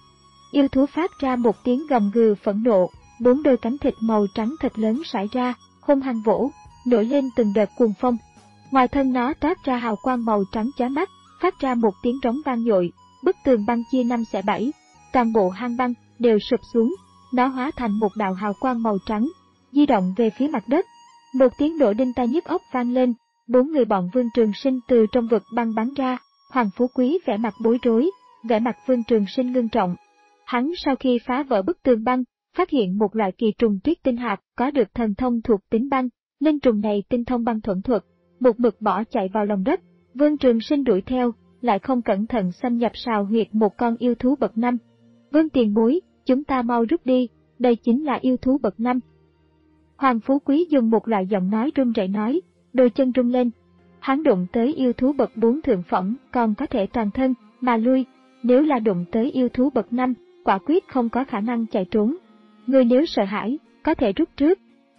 Yêu thú phát ra một tiếng gầm gừ phẫn nộ, bốn đôi cánh thịt màu trắng thật lớn sải ra, hung hăng vỗ, nổi lên từng đợt cuồng phong. Ngoài thân nó toát ra hào quang màu trắng chói mắt, phát ra một tiếng trống vang dội, bức tường băng chia năm xẻ bảy, toàn bộ hang băng đều sụp xuống, nó hóa thành một đạo hào quang màu trắng, di động về phía mặt đất. Một tiếng nổ đinh tai nhức óc vang lên, bốn người bọn Vương Trường Sinh từ trong vực băng bắn ra. Hoàng Phú Quý vẻ mặt bối rối, vẻ mặt Vương Trường Sinh ngưng trọng. Hắn sau khi phá vỡ bức tường băng, phát hiện một loại kỳ trùng tuyết tinh hạt có được thần thông thuộc tính băng, linh trùng này tinh thông băng thuẫn thuật, một mực bỏ chạy vào lòng đất. Vương Trường Sinh đuổi theo, lại không cẩn thận xâm nhập sào huyệt một con yêu thú bậc năm. Vương tiền bối, chúng ta mau rút đi, đây chính là yêu thú bậc năm. Hoàng Phú Quý dùng một loại giọng nói run rẩy nói, đôi chân rung lên. Hắn đụng tới yêu thú bậc bốn thượng phẩm còn có thể toàn thân mà lui, nếu là đụng tới yêu thú bậc năm, quả quyết không có khả năng chạy trốn. Người nếu sợ hãi, có thể rút trước.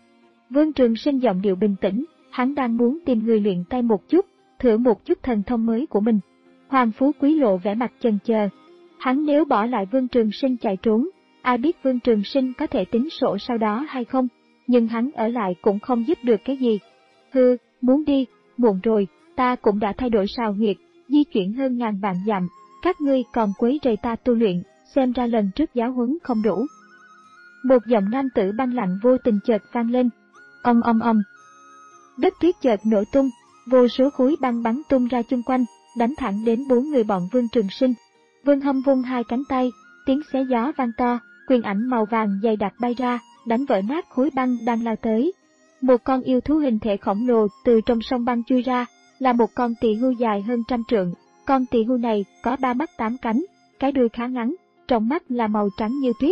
Vương Trường Sinh giọng điệu bình tĩnh, hắn đang muốn tìm người luyện tay một chút, thử một chút thần thông mới của mình. Hoàng Phú Quý lộ vẻ mặt chần chờ. Hắn nếu bỏ lại Vương Trường Sinh chạy trốn, ai biết Vương Trường Sinh có thể tính sổ sau đó hay không, nhưng hắn ở lại cũng không giúp được cái gì. Hừ, muốn đi, muộn rồi, ta cũng đã thay đổi sào huyệt, di chuyển hơn ngàn vạn dặm, các ngươi còn quấy rầy ta tu luyện, xem ra lần trước giáo huấn không đủ. Một giọng nam tử băng lạnh vô tình chợt vang lên. Ong ong ong. Đất tuyết chợt nổ tung, vô số khối băng bắn tung ra chung quanh, đánh thẳng đến bốn người bọn Vương Trường Sinh. Vương Hâm vung hai cánh tay, tiếng xé gió vang to, quyền ảnh màu vàng dày đặc bay ra, đánh vỡ nát khối băng đang lao tới. Một con yêu thú hình thể khổng lồ từ trong sông băng chui ra, là một con tỳ hưu dài hơn trăm trượng. Con tỳ hưu này có ba mắt tám cánh, cái đuôi khá ngắn, trong mắt là màu trắng như tuyết.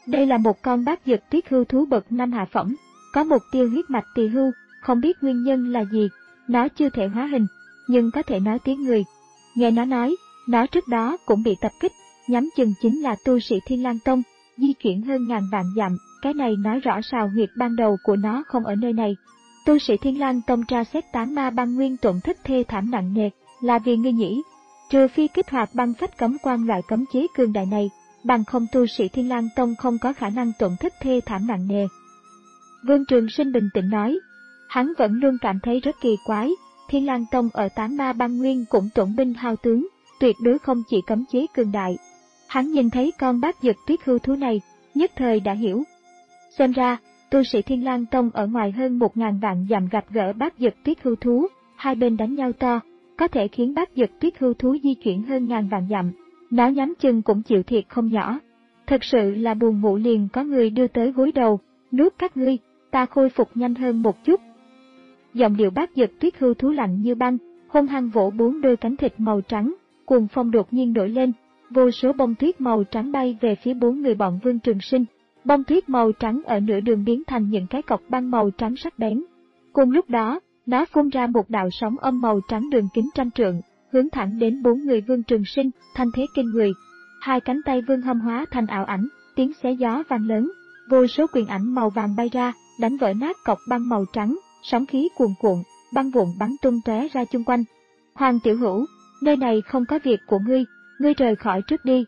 Đây là một con bát dực tuyết hưu thú bậc năm hạ phẩm, có một tia huyết mạch tỳ hưu, không biết nguyên nhân là gì. Nó chưa thể hóa hình, nhưng có thể nói tiếng người. Nghe nó nói, nó trước đó cũng bị tập kích, nhắm chừng chính là tu sĩ Thiên Lang Tông, di chuyển hơn ngàn vạn dặm, cái này nói rõ sào huyệt ban đầu của nó không ở nơi này. Tu sĩ Thiên Lang Tông tra xét tán ma băng nguyên tổn thất thê thảm nặng nề, là vì ngươi nhỉ? Trừ phi kích hoạt băng phách cấm quan loại cấm chế cường đại này, bằng không tu sĩ Thiên Lang Tông không có khả năng tổn thất thê thảm nặng nề. Vương Trường Sinh bình tĩnh nói, hắn vẫn luôn cảm thấy rất kỳ quái, Thiên Lang Tông ở tán ma băng nguyên cũng tổn binh hao tướng, tuyệt đối không chỉ cấm chế cường đại. Hắn nhìn thấy con bát dực tuyết hưu thú này, nhất thời đã hiểu. Xem ra, tu sĩ Thiên Lang Tông ở ngoài hơn một ngàn vạn dặm gặp gỡ bát dực tuyết hưu thú, hai bên đánh nhau to, có thể khiến bát dực tuyết hưu thú di chuyển hơn ngàn vạn dặm. Nó nhắm chừng cũng chịu thiệt không nhỏ. Thật sự là buồn ngủ liền có người đưa tới gối đầu, nuốt các ngươi, ta khôi phục nhanh hơn một chút. Giọng điệu bát dực tuyết hưu thú lạnh như băng, hung hăng vỗ bốn đôi cánh thịt màu trắng, cuồng phong đột nhiên nổi lên, vô số bông tuyết màu trắng bay về phía bốn người bọn Vương Trường Sinh. Bông tuyết màu trắng ở nửa đường biến thành những cái cọc băng màu trắng sắc bén. Cùng lúc đó, nó phun ra một đạo sóng âm màu trắng đường kính trăm trượng, hướng thẳng đến bốn người Vương Trường Sinh, thanh thế kinh người. Hai cánh tay Vương Hâm hóa thành ảo ảnh, tiếng xé gió vang lớn, vô số quyền ảnh màu vàng bay ra, đánh vỡ nát cọc băng màu trắng, sóng khí cuồn cuộn, băng vụn bắn tung tóe ra chung quanh. Hoàng Tiểu Hữu, nơi này không có việc của ngươi, ngươi rời khỏi trước đi.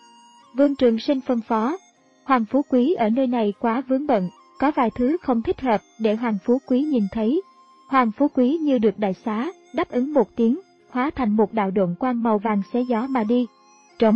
Vương Trường Sinh phân phó. Hoàng Phú Quý ở nơi này quá vướng bận, có vài thứ không thích hợp để Hoàng Phú Quý nhìn thấy. Hoàng Phú Quý như được đại xá, đáp ứng một tiếng, hóa thành một đạo độn quang màu vàng xé gió mà đi. Trống.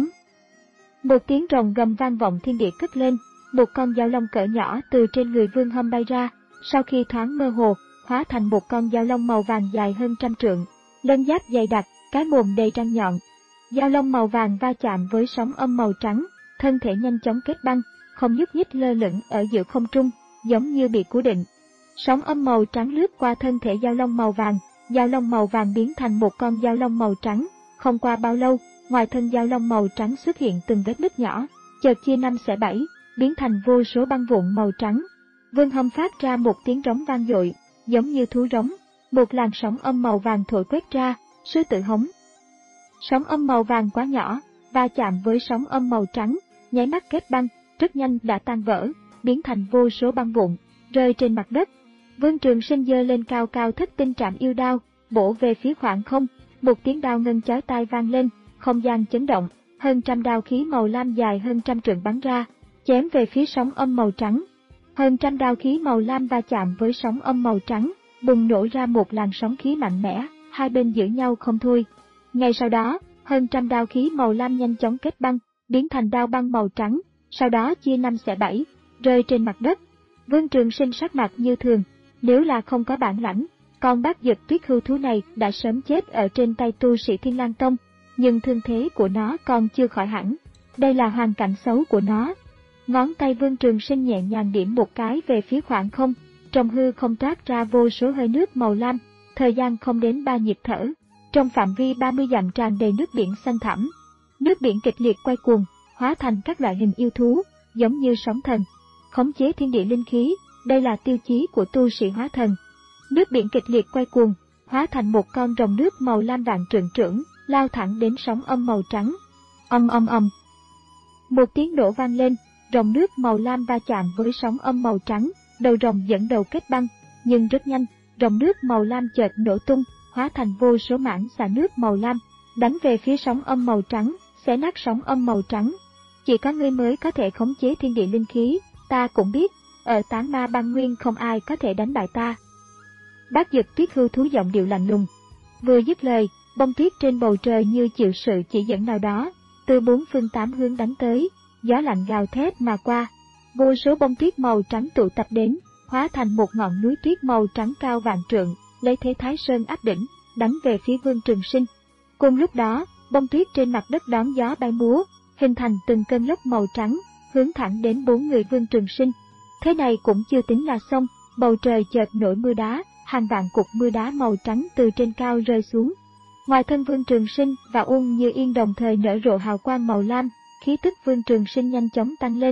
Một tiếng rồng gầm vang vọng thiên địa cất lên, một con dao long cỡ nhỏ từ trên người Vương Hâm bay ra, sau khi thoáng mơ hồ, hóa thành một con dao long màu vàng dài hơn trăm trượng, lân giáp dày đặc, cái mồm đầy răng nhọn. Dao long màu vàng va chạm với sóng âm màu trắng, thân thể nhanh chóng kết băng, không nhúc nhích lơ lửng ở giữa không trung, giống như bị cố định. Sóng âm màu trắng lướt qua thân thể dao long màu vàng, dao long màu vàng biến thành một con dao long màu trắng. Không qua bao lâu, ngoài thân dao long màu trắng xuất hiện từng vết nứt nhỏ, chợt chia năm xẻ bảy, biến thành vô số băng vụn màu trắng. Vương Hâm phát ra một tiếng rống vang dội, giống như thú rống. Một làn sóng âm màu vàng thổi quét ra, sư tử hống. Sóng âm màu vàng quá nhỏ, va chạm với sóng âm màu trắng, nháy mắt kết băng, rất nhanh đã tan vỡ, biến thành vô số băng vụn, rơi trên mặt đất. Vương Trường Sinh giơ lên cao cao thất tinh trảm yêu đao, bổ về phía khoảng không, một tiếng đao ngân chói tai vang lên, không gian chấn động, hơn trăm đao khí màu lam dài hơn trăm trượng bắn ra, chém về phía sóng âm màu trắng. Hơn trăm đao khí màu lam va chạm với sóng âm màu trắng, bùng nổ ra một làn sóng khí mạnh mẽ, hai bên giữ nhau không thôi. Ngay sau đó, hơn trăm đao khí màu lam nhanh chóng kết băng, biến thành đao băng màu trắng, sau đó chia năm xẻ bảy, rơi trên mặt đất. Vương Trường Sinh sắc mặt như thường, nếu là không có bản lãnh, con bát dực tuyết hưu thú này đã sớm chết ở trên tay tu sĩ Thiên Lang Tông, nhưng thương thế của nó còn chưa khỏi hẳn. Đây là hoàn cảnh xấu của nó. Ngón tay Vương Trường Sinh nhẹ nhàng điểm một cái về phía khoảng không, trong hư không toát ra vô số hơi nước màu lam, thời gian không đến ba nhịp thở. Trong phạm vi ba mươi dặm tràn đầy nước biển xanh thẳm. Nước biển kịch liệt quay cuồng, hóa thành các loại hình yêu thú, giống như sóng thần. Khống chế thiên địa linh khí, đây là tiêu chí của tu sĩ hóa thần. Nước biển kịch liệt quay cuồng, hóa thành một con rồng nước màu lam vạn trượng trưởng, lao thẳng đến sóng âm màu trắng. Ầm ầm ầm. Một tiếng nổ vang lên, rồng nước màu lam va chạm với sóng âm màu trắng, đầu rồng dẫn đầu kết băng, nhưng rất nhanh, rồng nước màu lam chợt nổ tung, hóa thành vô số mảng xả nước màu lam, đánh về phía sóng âm màu trắng, xé nát sóng âm màu trắng. Chỉ có ngươi mới có thể khống chế thiên địa linh khí, ta cũng biết, ở tán ma băng nguyên không ai có thể đánh bại ta. Bát dực tuyết hưu thú giọng điệu lạnh lùng. Vừa dứt lời, bông tuyết trên bầu trời như chịu sự chỉ dẫn nào đó, từ bốn phương tám hướng đánh tới, gió lạnh gào thét mà qua. Vô số bông tuyết màu trắng tụ tập đến, hóa thành một ngọn núi tuyết màu trắng cao vạn trượng, lấy thế Thái Sơn áp đỉnh, đánh về phía Vương Trường Sinh. Cùng lúc đó, bông tuyết trên mặt đất đón gió bay múa, hình thành từng cơn lốc màu trắng, hướng thẳng đến bốn người Vương Trường Sinh. Thế này cũng chưa tính là xong, bầu trời chợt nổi mưa đá, hàng vạn cục mưa đá màu trắng từ trên cao rơi xuống. Ngoài thân Vương Trường Sinh và Uông Như Yên đồng thời nở rộ hào quang màu lam, khí tức Vương Trường Sinh nhanh chóng tăng lên,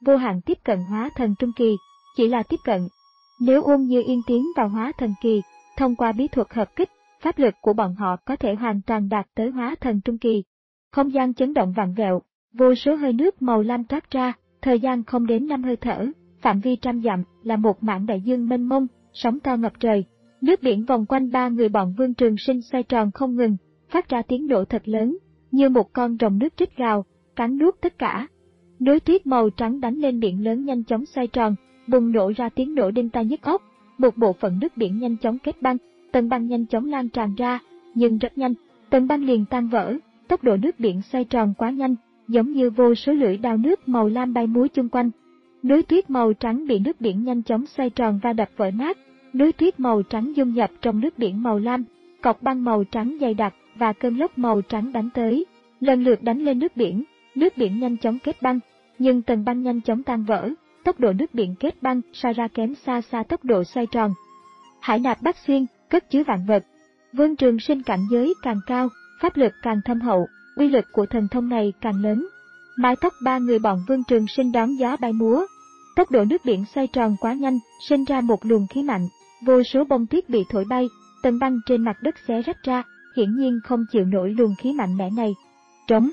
vô hạn tiếp cận hóa thần trung kỳ, chỉ là tiếp cận. Nếu Uông Như Yên tiến vào hóa thần kỳ, thông qua bí thuật hợp kích, pháp lực của bọn họ có thể hoàn toàn đạt tới hóa thần trung kỳ. Không gian chấn động vặn vẹo, vô số hơi nước màu lam toát ra, thời gian không đến năm hơi thở, phạm vi trăm dặm là một mảng đại dương mênh mông, sóng to ngập trời. Nước biển vòng quanh ba người bọn Vương Trường Sinh xoay tròn không ngừng, phát ra tiếng nổ thật lớn, như một con rồng nước rít gào, cắn nuốt tất cả. Núi tuyết màu trắng đánh lên biển lớn nhanh chóng xoay tròn, bùng nổ ra tiếng nổ đinh tai nhức óc. Một bộ phận nước biển nhanh chóng kết băng, tầng băng nhanh chóng lan tràn ra, nhưng rất nhanh, tầng băng liền tan vỡ. Tốc độ nước biển xoay tròn quá nhanh, giống như vô số lưỡi đao nước màu lam bay múa chung quanh. Núi tuyết màu trắng bị nước biển nhanh chóng xoay tròn và đập vỡ nát. Núi tuyết màu trắng dung nhập trong nước biển màu lam, cọc băng màu trắng dày đặc và cơn lốc màu trắng đánh tới, lần lượt đánh lên nước biển. Nước biển nhanh chóng kết băng, nhưng tầng băng nhanh chóng tan vỡ. Tốc độ nước biển kết băng xa ra kém xa xa tốc độ xoay tròn. Hải nạp bách xuyên, cất chứa vạn vật. Vương Trường Sinh cảnh giới càng cao, pháp lực càng thâm hậu, uy lực của thần thông này càng lớn. Mái tóc ba người bọn Vương Trường Sinh đón gió bay múa. Tốc độ nước biển xoay tròn quá nhanh, sinh ra một luồng khí mạnh, vô số bông tuyết bị thổi bay, tầng băng trên mặt đất xé rách ra, hiển nhiên không chịu nổi luồng khí mạnh mẽ này. Trống.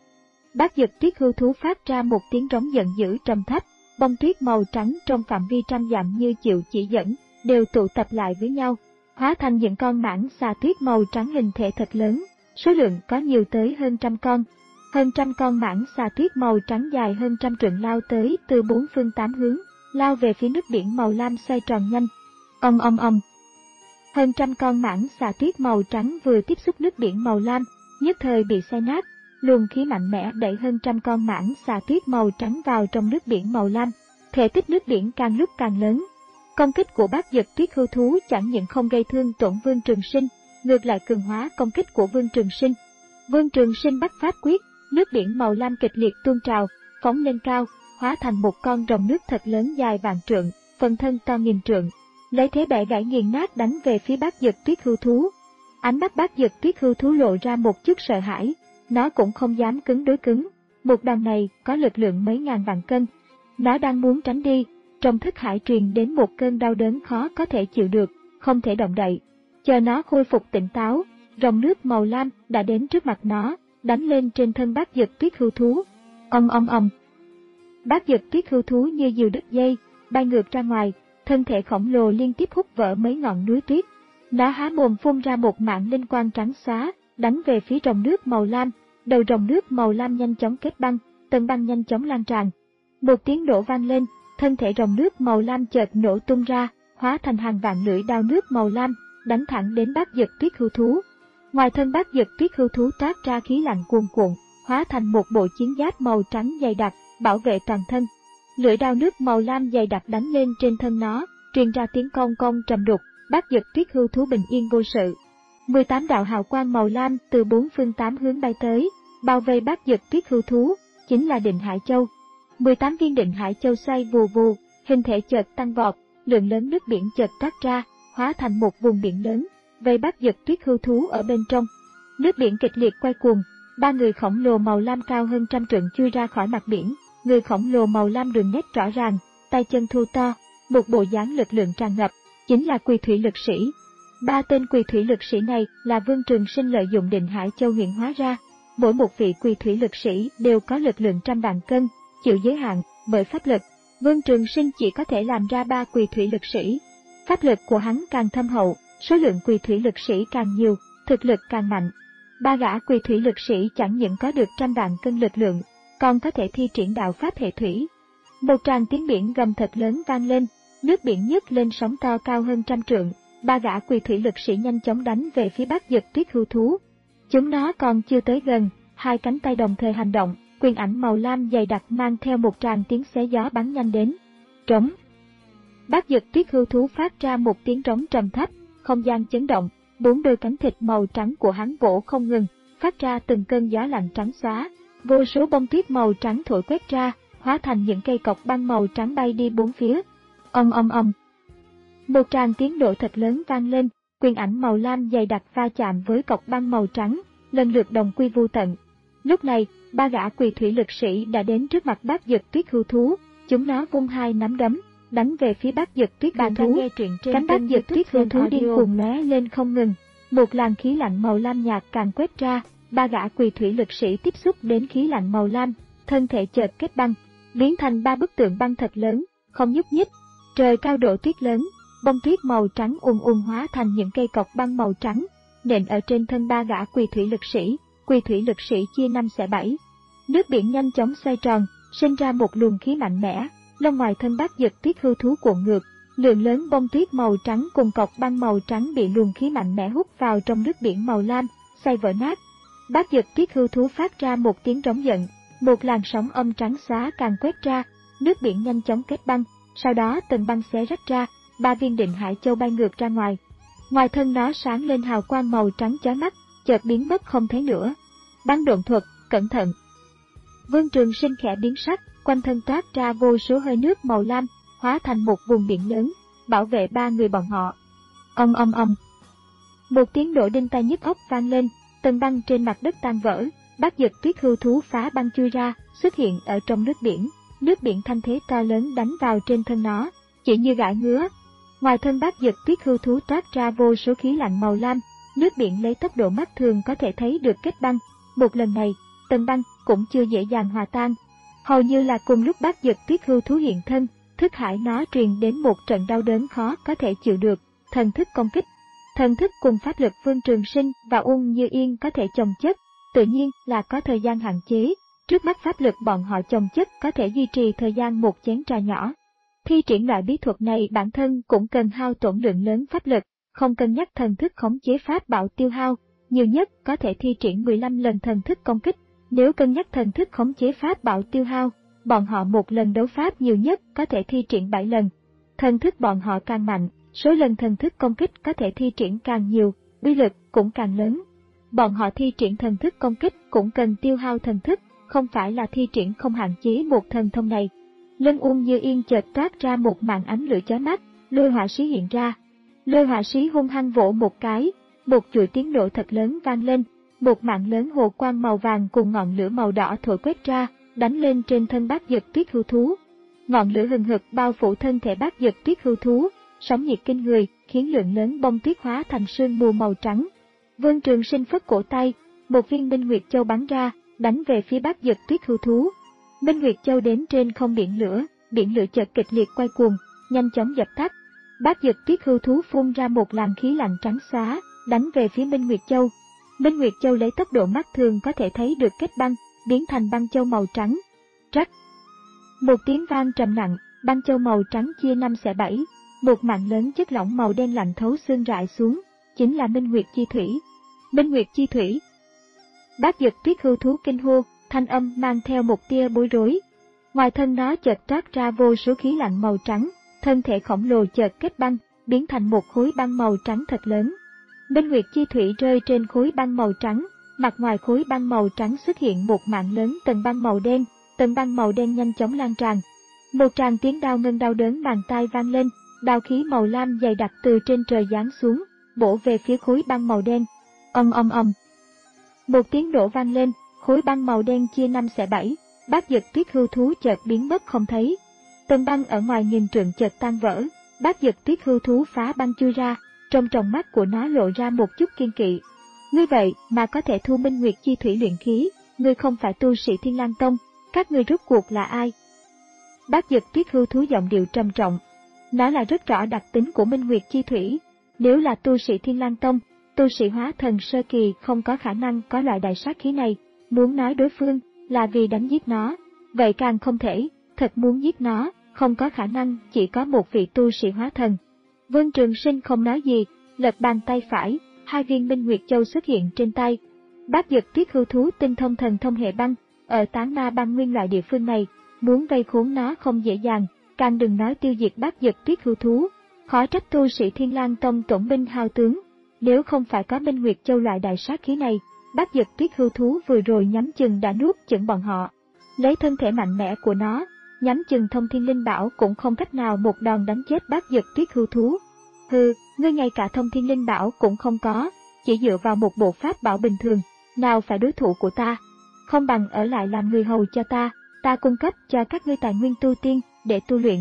Bác Dực Tuyết hưu thú phát ra một tiếng trống giận dữ trầm thấp, bông tuyết màu trắng trong phạm vi trăm dặm như chịu chỉ dẫn, đều tụ tập lại với nhau, hóa thành những con mãng xà tuyết màu trắng hình thể thật lớn, số lượng có nhiều tới hơn trăm con. Hơn trăm con mãng xà tuyết màu trắng dài hơn trăm trượng lao tới từ bốn phương tám hướng, lao về phía nước biển màu lam xoay tròn nhanh. Ong ong ong. Hơn trăm con mãng xà tuyết màu trắng vừa tiếp xúc nước biển màu lam, nhất thời bị xé nát. Luồng khí mạnh mẽ đẩy hơn trăm con mãng xà tuyết màu trắng vào trong nước biển màu lam, thể tích nước biển càng lúc càng lớn. Công kích của Bác Dực Tuyết hưu thú chẳng những không gây thương tổn Vương Trường Sinh, ngược lại cường hóa công kích của Vương Trường Sinh. Vương Trường Sinh bắt pháp quyết, nước biển màu lam kịch liệt tuôn trào, phóng lên cao, hóa thành một con rồng nước thật lớn dài vạn trượng, phần thân to nghìn trượng, lấy thế bẻ gãy nghiền nát đánh về phía Bác Dực Tuyết hưu thú. Ánh mắt Bác Dực Tuyết hưu thú lộ ra một chút sợ hãi, nó cũng không dám cứng đối cứng. Một đòn này có lực lượng mấy ngàn vạn cân. Nó đang muốn tránh đi, trong thức hải truyền đến một cơn đau đớn khó có thể chịu được, không thể động đậy. Chờ nó khôi phục tỉnh táo, rồng nước màu lam đã đến trước mặt nó, đánh lên trên thân Bác Dực Tuyết hưu thú. Ong ong ong. Bác Dực Tuyết hưu thú như diều đứt dây, bay ngược ra ngoài, thân thể khổng lồ liên tiếp hút vỡ mấy ngọn núi tuyết. Nó há mồm phun ra một mảng linh quang trắng xóa, đánh về phía rồng nước màu lam. Đầu rồng nước màu lam nhanh chóng kết băng, tầng băng nhanh chóng lan tràn. Một tiếng nổ vang lên, thân thể rồng nước màu lam chợt nổ tung ra, hóa thành hàng vạn lưỡi đao nước màu lam, đánh thẳng đến Bác Dực Tuyết hưu thú. Ngoài thân Bác Dực Tuyết hưu thú toát ra khí lạnh cuồn cuộn, hóa thành một bộ chiến giáp màu trắng dày đặc, bảo vệ toàn thân. Lưỡi đao nước màu lam dày đặc đánh lên trên thân nó, truyền ra tiếng cong cong trầm đục. Bác Dực Tuyết hưu thú bình yên vô sự. mười tám đạo hào quang màu lam từ bốn phương tám hướng bay tới, bao vây Bác Dực Tuyết hưu thú, chính là Định Hải Châu. mười tám viên Định Hải Châu xoay vù vù, hình thể chợt tăng vọt, lượng lớn nước biển chợt toát ra, hóa thành một vùng biển lớn, vây Bác Dực Tuyết hưu thú ở bên trong. Nước biển kịch liệt quay cuồng, ba người khổng lồ màu lam cao hơn trăm trượng chui ra khỏi mặt biển, người khổng lồ màu lam đường nét rõ ràng, tay chân thô to, một bộ dáng lực lượng tràn ngập, chính là Quỳ Thủy Lực Sĩ. Ba tên Quỳ Thủy Lực Sĩ này là Vương Trường Sinh lợi dụng Định Hải Châu hiện hóa ra. Mỗi một vị Quỳ Thủy Lực Sĩ đều có lực lượng trăm vạn cân, chịu giới hạn bởi pháp lực. Vương Trường Sinh chỉ có thể làm ra ba Quỳ Thủy Lực Sĩ. Pháp lực của hắn càng thâm hậu, số lượng Quỳ Thủy Lực Sĩ càng nhiều, thực lực càng mạnh. Ba gã Quỳ Thủy Lực Sĩ chẳng những có được trăm vạn cân lực lượng, còn có thể thi triển đạo pháp hệ thủy. Một tràng tiếng biển gầm thật lớn vang lên, nước biển nhấc lên sóng to cao hơn trăm trượng. Ba gã Quỳ Thủy Lực Sĩ nhanh chóng đánh về phía Bác Dực Tuyết hưu thú. Chúng nó còn chưa tới gần, hai cánh tay đồng thời hành động, quyền ảnh màu lam dày đặc mang theo một tràng tiếng xé gió bắn nhanh đến. Trống. Bác Dực Tuyết hưu thú phát ra một tiếng trống trầm thấp, không gian chấn động, bốn đôi cánh thịt màu trắng của hắn vỗ không ngừng, phát ra từng cơn gió lạnh trắng xóa. Vô số bông tuyết màu trắng thổi quét ra, hóa thành những cây cọc băng màu trắng bay đi bốn phía. Ong ong ong. Một tràng tiếng nổ thật lớn vang lên, quyền ảnh màu lam dày đặc va chạm với cọc băng màu trắng, lần lượt đồng quy vu tận. Lúc này, ba gã Quỳ Thủy Lực Sĩ đã đến trước mặt Bác Dực Tuyết hưu thú, Chúng nó vung hai nắm đấm, đánh về phía Bát Dực Tuyết hưu thú. Cánh Bát Dực Tuyết hưu thú điên cuồng lóe lên không ngừng. Một làn khí lạnh màu lam nhạt càng quét ra, ba gã quỳ thủy lực sĩ tiếp xúc đến khí lạnh màu lam, thân thể chợt kết băng, biến thành ba bức tượng băng thật lớn, không nhúc nhích. Trời cao độ tuyết lớn, bông tuyết màu trắng ùn ùn hóa thành những cây cọc băng màu trắng, nện ở trên thân ba gã quỳ thủy lực sĩ. Quỳ thủy lực sĩ chia năm xẻ bảy. Nước biển nhanh chóng xoay tròn, sinh ra một luồng khí mạnh mẽ, lông ngoài thân Bát Dực Tuyết hưu thú cuộn ngược, lượng lớn bông tuyết màu trắng cùng cọc băng màu trắng bị luồng khí mạnh mẽ hút vào trong nước biển màu lam, xay vỡ nát. Bát Dực Tuyết hưu thú phát ra một tiếng rống giận, một làn sóng âm trắng xóa càng quét ra, nước biển nhanh chóng kết băng, sau đó tầng băng xé rách ra, ba viên Định Hải Châu bay ngược ra ngoài. Ngoài thân nó sáng lên hào quang màu trắng chói mắt, chợt biến mất không thấy nữa. Băng độn thuật, cẩn thận! Vương Trường Sinh khẽ biến sắc, quanh thân toát ra vô số hơi nước màu lam, hóa thành một vùng biển lớn, bảo vệ ba người bọn họ. Ong ong ong! Một tiếng nổ đinh tai nhức óc vang lên, tầng băng trên mặt đất tan vỡ, Bát Dực Tuyết hưu thú phá băng chui ra, xuất hiện ở trong nước biển. Nước biển thanh thế to lớn đánh vào trên thân nó, chỉ như gãi ngứa. Ngoài thân Bát Dực Tuyết hưu thú toát ra vô số khí lạnh màu lam, nước biển lấy tốc độ mắt thường có thể thấy được kết băng. Một lần này, tầng băng cũng chưa dễ dàng hòa tan. Hầu như là cùng lúc Bát Dực Tuyết hưu thú hiện thân, thức hải nó truyền đến một trận đau đớn khó có thể chịu được, thần thức công kích. Thần thức cùng pháp lực Vương Trường Sinh và Ung Như Yên có thể chồng chất, tự nhiên là có thời gian hạn chế. Trước mắt pháp lực bọn họ chồng chất có thể duy trì thời gian một chén trà nhỏ. Thi triển loại bí thuật này bản thân cũng cần hao tổn lượng lớn pháp lực, không cân nhắc thần thức khống chế pháp bảo tiêu hao, nhiều nhất có thể thi triển mười lăm lần thần thức công kích. Nếu cân nhắc thần thức khống chế pháp bảo tiêu hao, bọn họ một lần đấu pháp nhiều nhất có thể thi triển bảy lần. Thần thức bọn họ càng mạnh, số lần thần thức công kích có thể thi triển càng nhiều, uy lực cũng càng lớn. Bọn họ thi triển thần thức công kích cũng cần tiêu hao thần thức, không phải là thi triển không hạn chế một thần thông này. Lân Ung Như Yên chợt toát ra một màn ánh lửa chói mắt, lôi hỏa sĩ hiện ra. Lôi hỏa sĩ hung hăng vỗ một cái, một chuỗi tiếng nổ thật lớn vang lên, một mạng lớn hồ quang màu vàng cùng ngọn lửa màu đỏ thổi quét ra, đánh lên trên thân Bát Dực Tuyết hưu thú. Ngọn lửa hừng hực bao phủ thân thể Bát Dực Tuyết hưu thú, sóng nhiệt kinh người, khiến lượng lớn bông tuyết hóa thành sương mù màu trắng. Vương Trường Sinh phất cổ tay, một viên Minh Nguyệt Châu bắn ra, đánh về phía Bát Dực Tuyết hưu thú. Minh Nguyệt Châu đến trên không biển lửa, biển lửa chợt kịch liệt quay cuồng, nhanh chóng dập tắt. Bát Dực Tuyết hưu thú phun ra một làn khí lạnh trắng xóa, đánh về phía Minh Nguyệt Châu. Minh Nguyệt Châu lấy tốc độ mắt thường có thể thấy được kết băng, biến thành băng châu màu trắng. Rắc! Một tiếng vang trầm nặng, băng châu màu trắng chia năm xẻ bảy, một mảng lớn chất lỏng màu đen lạnh thấu xương rải xuống, chính là Minh Nguyệt Chi Thủy. Minh Nguyệt Chi Thủy! Bát Dực Tuyết hưu thú kinh hô, thanh âm mang theo một tia bối rối. Ngoài thân nó chợt toát ra vô số khí lạnh màu trắng, thân thể khổng lồ chợt kết băng, biến thành một khối băng màu trắng thật lớn. Minh Nguyệt Chi Thủy rơi trên khối băng màu trắng, mặt ngoài khối băng màu trắng xuất hiện một mảng lớn tầng băng màu đen, tầng băng màu đen nhanh chóng lan tràn. Một tràng tiếng đau ngân đau đớn bàn tay vang lên, đao khí màu lam dày đặc từ trên trời giáng xuống, bổ về phía khối băng màu đen. Ong ong ong. Một tiếng nổ vang lên, khối băng màu đen chia năm xẻ bảy, Bát Dực Tuyết hưu thú chợt biến mất không thấy. Tầng băng ở ngoài nghìn trượng chợt tan vỡ, Bát Dực Tuyết hưu thú phá băng chui ra, trong tròng mắt của nó lộ ra một chút kiên kỵ. Ngươi vậy mà có thể thu Minh Nguyệt Chi Thủy luyện khí, ngươi không phải tu sĩ Thiên Lang Tông, các ngươi rốt cuộc là ai? Bát Dực Tuyết hưu thú giọng điệu trầm trọng. Nó là rất rõ đặc tính của Minh Nguyệt Chi Thủy. Nếu là tu sĩ Thiên Lang Tông, tu sĩ hóa thần sơ kỳ không có khả năng có loại đại sát khí này. Muốn nói đối phương là vì đánh giết nó, vậy càng không thể. Thật muốn giết nó, không có khả năng, chỉ có một vị tu sĩ hóa thần. Vương Trường Sinh không nói gì, lật bàn tay phải, hai viên Minh Nguyệt Châu xuất hiện trên tay. Bát Dực Tuyết hưu thú tinh thông thần thông hệ băng, ở Tán Ma Băng Nguyên loại địa phương này, muốn vây khốn nó không dễ dàng, càng đừng nói tiêu diệt Bát Dực Tuyết hưu thú. Khó trách tu sĩ Thiên Lang Tông tổn binh hao tướng, nếu không phải có Minh Nguyệt Châu loại đại sát khí này, Bát Dực Tuyết hưu thú vừa rồi nhắm chừng đã nuốt chửng bọn họ. Lấy thân thể mạnh mẽ của nó, nhắm chừng Thông Thiên Linh Bảo cũng không cách nào một đòn đánh chết Bát Dực Tuyết hưu thú. Hừ, ngươi ngay cả Thông Thiên Linh Bảo cũng không có, chỉ dựa vào một bộ pháp bảo bình thường, nào phải đối thủ của ta. Không bằng ở lại làm người hầu cho ta, ta cung cấp cho các ngươi tài nguyên tu tiên, để tu luyện.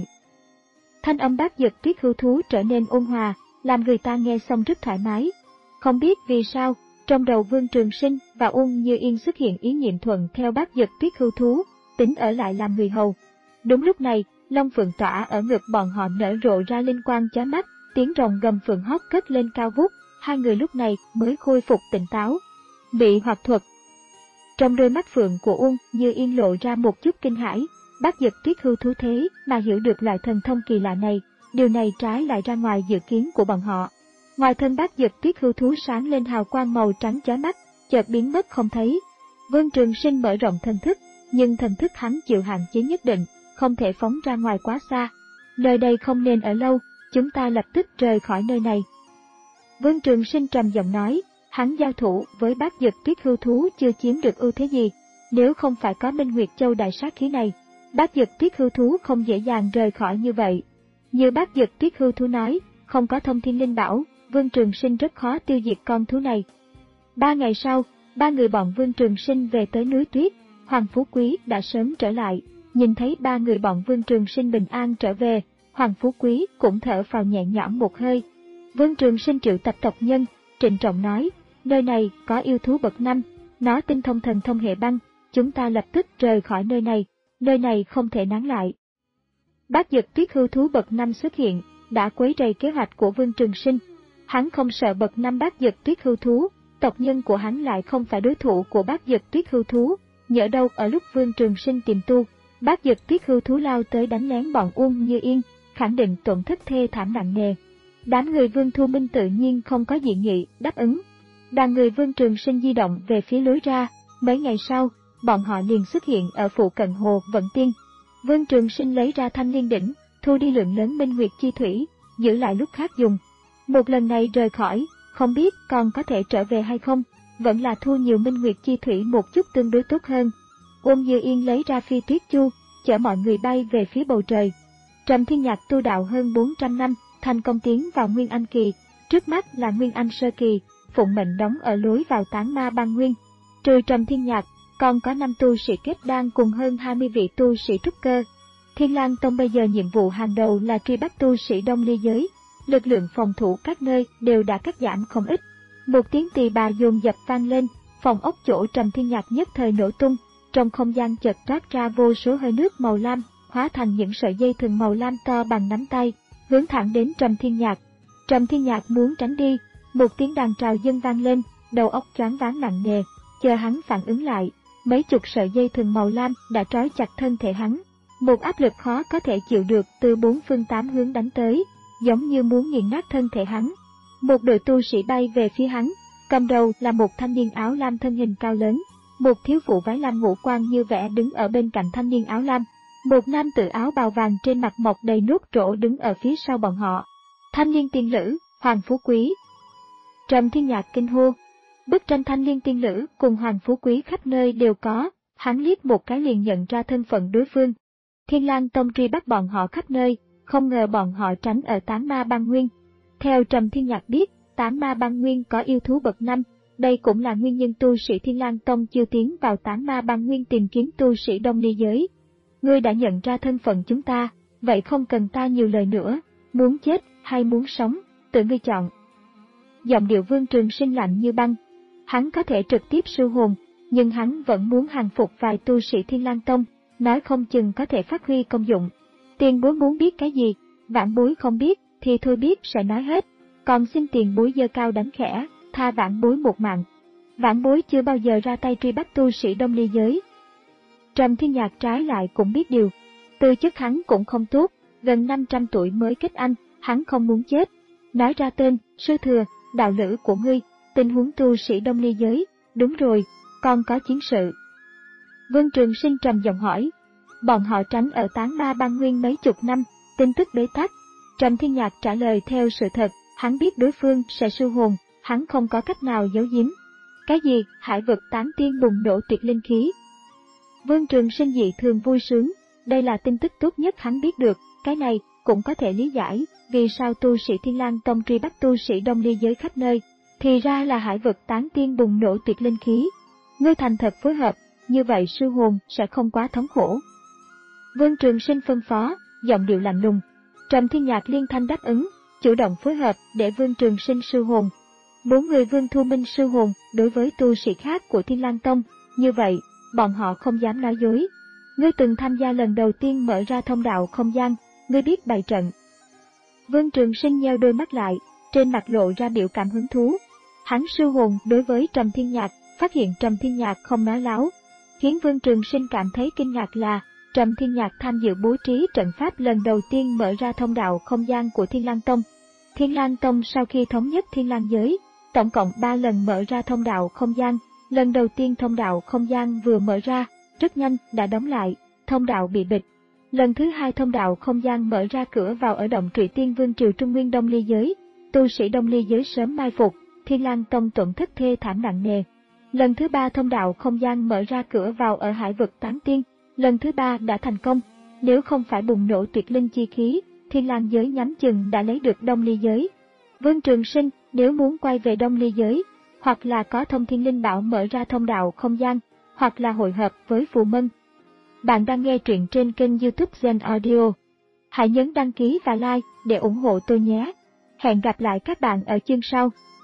Thanh âm Bát Dật Tuyết Hưu Thú trở nên ôn hòa, làm người ta nghe xong rất thoải mái. Không biết vì sao, trong đầu Vương Trường Sinh và Uông Như Yên xuất hiện ý niệm thuận theo Bát Dật Tuyết Hưu Thú, tính ở lại làm người hầu. Đúng lúc này, Long Phượng tỏa ở ngực bọn họ nở rộ ra linh quang chói mắt, tiếng rồng gầm phượng hót cất lên cao vút, hai người lúc này mới khôi phục tỉnh táo. Bị hoặc thuật. Trong đôi mắt phượng của Uông Như Yên lộ ra một chút kinh hãi, Bát Dật Tuyết Hưu Thú thế mà hiểu được loại thần thông kỳ lạ này, điều này trái lại ra ngoài dự kiến của bọn họ. Ngoài thân Bát Dật Tuyết Hưu Thú sáng lên hào quang màu trắng chói mắt, chợt biến mất không thấy. Vương Trường Sinh mở rộng thần thức, nhưng thần thức hắn chịu hạn chế nhất định, không thể phóng ra ngoài quá xa. Nơi đây không nên ở lâu, chúng ta lập tức rời khỏi nơi này. Vương Trường Sinh trầm giọng nói, hắn giao thủ với Bát Dật Tuyết Hưu Thú chưa chiếm được ưu thế gì, nếu không phải có Minh Nguyệt Châu đại sát khí này, Bát Dật Tuyết Hưu Thú không dễ dàng rời khỏi như vậy. Như Bát Dật Tuyết Hưu Thú nói, không có thông thiên linh bảo, Vương Trường Sinh rất khó tiêu diệt con thú này. Ba ngày sau, ba người bọn Vương Trường Sinh về tới núi Tuyết. Hoàng Phú Quý đã sớm trở lại, nhìn thấy ba người bọn Vương Trường Sinh bình an trở về, Hoàng Phú Quý cũng thở phào nhẹ nhõm một hơi. Vương Trường Sinh triệu tập tộc nhân, trịnh trọng nói, nơi này có yêu thú bậc năm, nó tinh thông thần thông hệ băng, chúng ta lập tức rời khỏi nơi này, nơi này không thể nán lại. Bát Dật Tuyết Hưu Thú bậc năm xuất hiện, đã quấy rầy kế hoạch của Vương Trường Sinh. Hắn không sợ bậc năm Bát Dật Tuyết Hưu Thú, tộc nhân của hắn lại không phải đối thủ của Bát Dật Tuyết Hưu Thú. Nhỡ đâu ở lúc Vương Trường Sinh tìm tu, Bát Dật Tuyết Hưu Thú lao tới đánh lén bọn Uông Như Yên, khẳng định tổn thất thê thảm nặng nề. Đám người Vương Thu Minh tự nhiên không có dị nghị, đáp ứng. Đoàn người Vương Trường Sinh di động về phía lối ra, mấy ngày sau, bọn họ liền xuất hiện ở phụ cận hồ Vận Tiên. Vương Trường Sinh lấy ra thanh liên đỉnh, thu đi lượng lớn minh nguyệt chi thủy, giữ lại lúc khác dùng. Một lần này rời khỏi, không biết còn có thể trở về hay không, vẫn là thu nhiều minh nguyệt chi thủy một chút tương đối tốt hơn. Uông Như Yên lấy ra phi tuyết chu, chở mọi người bay về phía bầu trời. Trầm Thiên Nhạc tu đạo hơn bốn trăm năm, thành công tiến vào Nguyên Anh kỳ, trước mắt là Nguyên Anh sơ kỳ, phụng mệnh đóng ở lối vào Tán Ma Băng Nguyên. Trừ Trầm Thiên Nhạc, còn có năm tu sĩ kết đan cùng hơn hai mươi vị tu sĩ trúc cơ. Thiên Lang Tông bây giờ nhiệm vụ hàng đầu là truy bắt tu sĩ Đông Ly giới, lực lượng phòng thủ các nơi đều đã cắt giảm không ít. Một tiếng tỳ bà dồn dập vang lên, phòng ốc chỗ Trầm Thiên Nhạc nhất thời nổ tung, trong không gian chợt toát ra vô số hơi nước màu lam, hóa thành những sợi dây thừng màu lam to bằng nắm tay, hướng thẳng đến Trầm Thiên Nhạc. Trầm Thiên Nhạc muốn tránh đi, một tiếng đàn trào dân vang lên, đầu óc choáng váng nặng nề, chờ hắn phản ứng lại, mấy chục sợi dây thừng màu lam đã trói chặt thân thể hắn. Một áp lực khó có thể chịu được từ bốn phương tám hướng đánh tới, giống như muốn nghiền nát thân thể hắn. Một đội tu sĩ bay về phía hắn, cầm đầu là một thanh niên áo lam thân hình cao lớn, một thiếu phụ váy lam ngũ quan như vẽ đứng ở bên cạnh thanh niên áo lam, một nam tử áo bào vàng trên mặt mọc đầy nốt trổ đứng ở phía sau bọn họ. Thanh Liên Tiên Lữ, Hoàng Phú Quý. Trầm Thiên Nhạc kinh hô. Bức tranh Thanh Liên Tiên Lữ cùng Hoàng Phú Quý khắp nơi đều có, hắn liếc một cái liền nhận ra thân phận đối phương. Thiên Lang Tông truy bắt bọn họ khắp nơi, không ngờ bọn họ tránh ở Tán Ma Băng Nguyên. Theo Trầm Thiên Nhạc biết, Tán Ma Băng Nguyên có yêu thú bậc năm, đây cũng là nguyên nhân tu sĩ Thiên Lang Tông chưa tiến vào Tán Ma Băng Nguyên tìm kiếm tu sĩ Đông Ly giới. Ngươi đã nhận ra thân phận chúng ta, vậy không cần ta nhiều lời nữa, muốn chết hay muốn sống, tự ngươi chọn. Giọng điệu Vương Trường Sinh lạnh như băng, hắn có thể trực tiếp siêu hồn, nhưng hắn vẫn muốn hàng phục vài tu sĩ Thiên Lang Tông, nói không chừng có thể phát huy công dụng. Tiền bối muốn biết cái gì, vãn bối không biết, thì thôi biết sẽ nói hết, còn xin tiền bối giơ cao đánh khẽ, tha vãn bối một mạng. Vãn bối chưa bao giờ ra tay truy bắt tu sĩ Đông Ly giới. Trầm Thiên Nhạc trái lại cũng biết điều, tư chất hắn cũng không tốt, gần năm trăm tuổi mới kết anh, hắn không muốn chết. Nói ra tên, sư thừa, đạo lữ của ngươi, tình huống tu sĩ Đông Ly giới, đúng rồi, còn có chiến sự. Vương Trường Sinh trầm giọng hỏi, bọn họ tránh ở Tán Ma Băng Nguyên mấy chục năm, tin tức bế tắc. Trầm Thiên Nhạc trả lời theo sự thật, hắn biết đối phương sẽ siêu hồn, hắn không có cách nào giấu giếm. Cái gì, hải vực tán tiên bùng nổ tuyệt linh khí? Vương Trường Sinh dị thường vui sướng, đây là tin tức tốt nhất hắn biết được, cái này cũng có thể lý giải, vì sao tu sĩ Thiên Lang Tông truy bắt tu sĩ Đông Ly giới khắp nơi, thì ra là hải vực tán tiên bùng nổ tuyệt linh khí. Ngươi thành thật phối hợp, như vậy sư hồn sẽ không quá thống khổ. Vương Trường Sinh phân phó, giọng điệu lạnh lùng. Trầm Thiên Nhạc liên thanh đáp ứng, chủ động phối hợp để Vương Trường Sinh sư hồn. Bốn người Vương Thu Minh sư hồn đối với tu sĩ khác của Thiên Lang Tông, như vậy, bọn họ không dám nói dối. Ngươi từng tham gia lần đầu tiên mở ra thông đạo không gian, ngươi biết bày trận. Vương Trường Sinh nheo đôi mắt lại, trên mặt lộ ra biểu cảm hứng thú. Hắn sư hồn đối với Trầm Thiên Nhạc, phát hiện Trầm Thiên Nhạc không nói láo. Khiến Vương Trường Sinh cảm thấy kinh ngạc là, Trầm Thiên Nhạc tham dự bố trí trận pháp lần đầu tiên mở ra thông đạo không gian của Thiên Lang Tông. Thiên Lang Tông sau khi thống nhất Thiên Lang giới, tổng cộng ba lần mở ra thông đạo không gian. Lần đầu tiên thông đạo không gian vừa mở ra, rất nhanh đã đóng lại, thông đạo bị bịt. Lần thứ hai thông đạo không gian mở ra cửa vào ở động Trụy Tiên Vương triều Trung Nguyên Đông Ly giới, tu sĩ Đông Ly giới sớm mai phục, Thiên Lang Tông tổn thất thê thảm nặng nề. Lần thứ ba thông đạo không gian mở ra cửa vào ở hải vực Tán Tiên, lần thứ ba đã thành công. Nếu không phải bùng nổ tuyệt linh chi khí, Thiên Lang giới nhắm chừng đã lấy được Đông Ly giới. Vương Trường Sinh nếu muốn quay về Đông Ly giới, hoặc là có thông thiên linh bảo mở ra thông đạo không gian, hoặc là hội hợp với Phù Mân. Bạn đang nghe truyện trên kênh YouTube Gen Audio. Hãy nhấn đăng ký và like để ủng hộ tôi nhé. Hẹn gặp lại các bạn ở chương sau.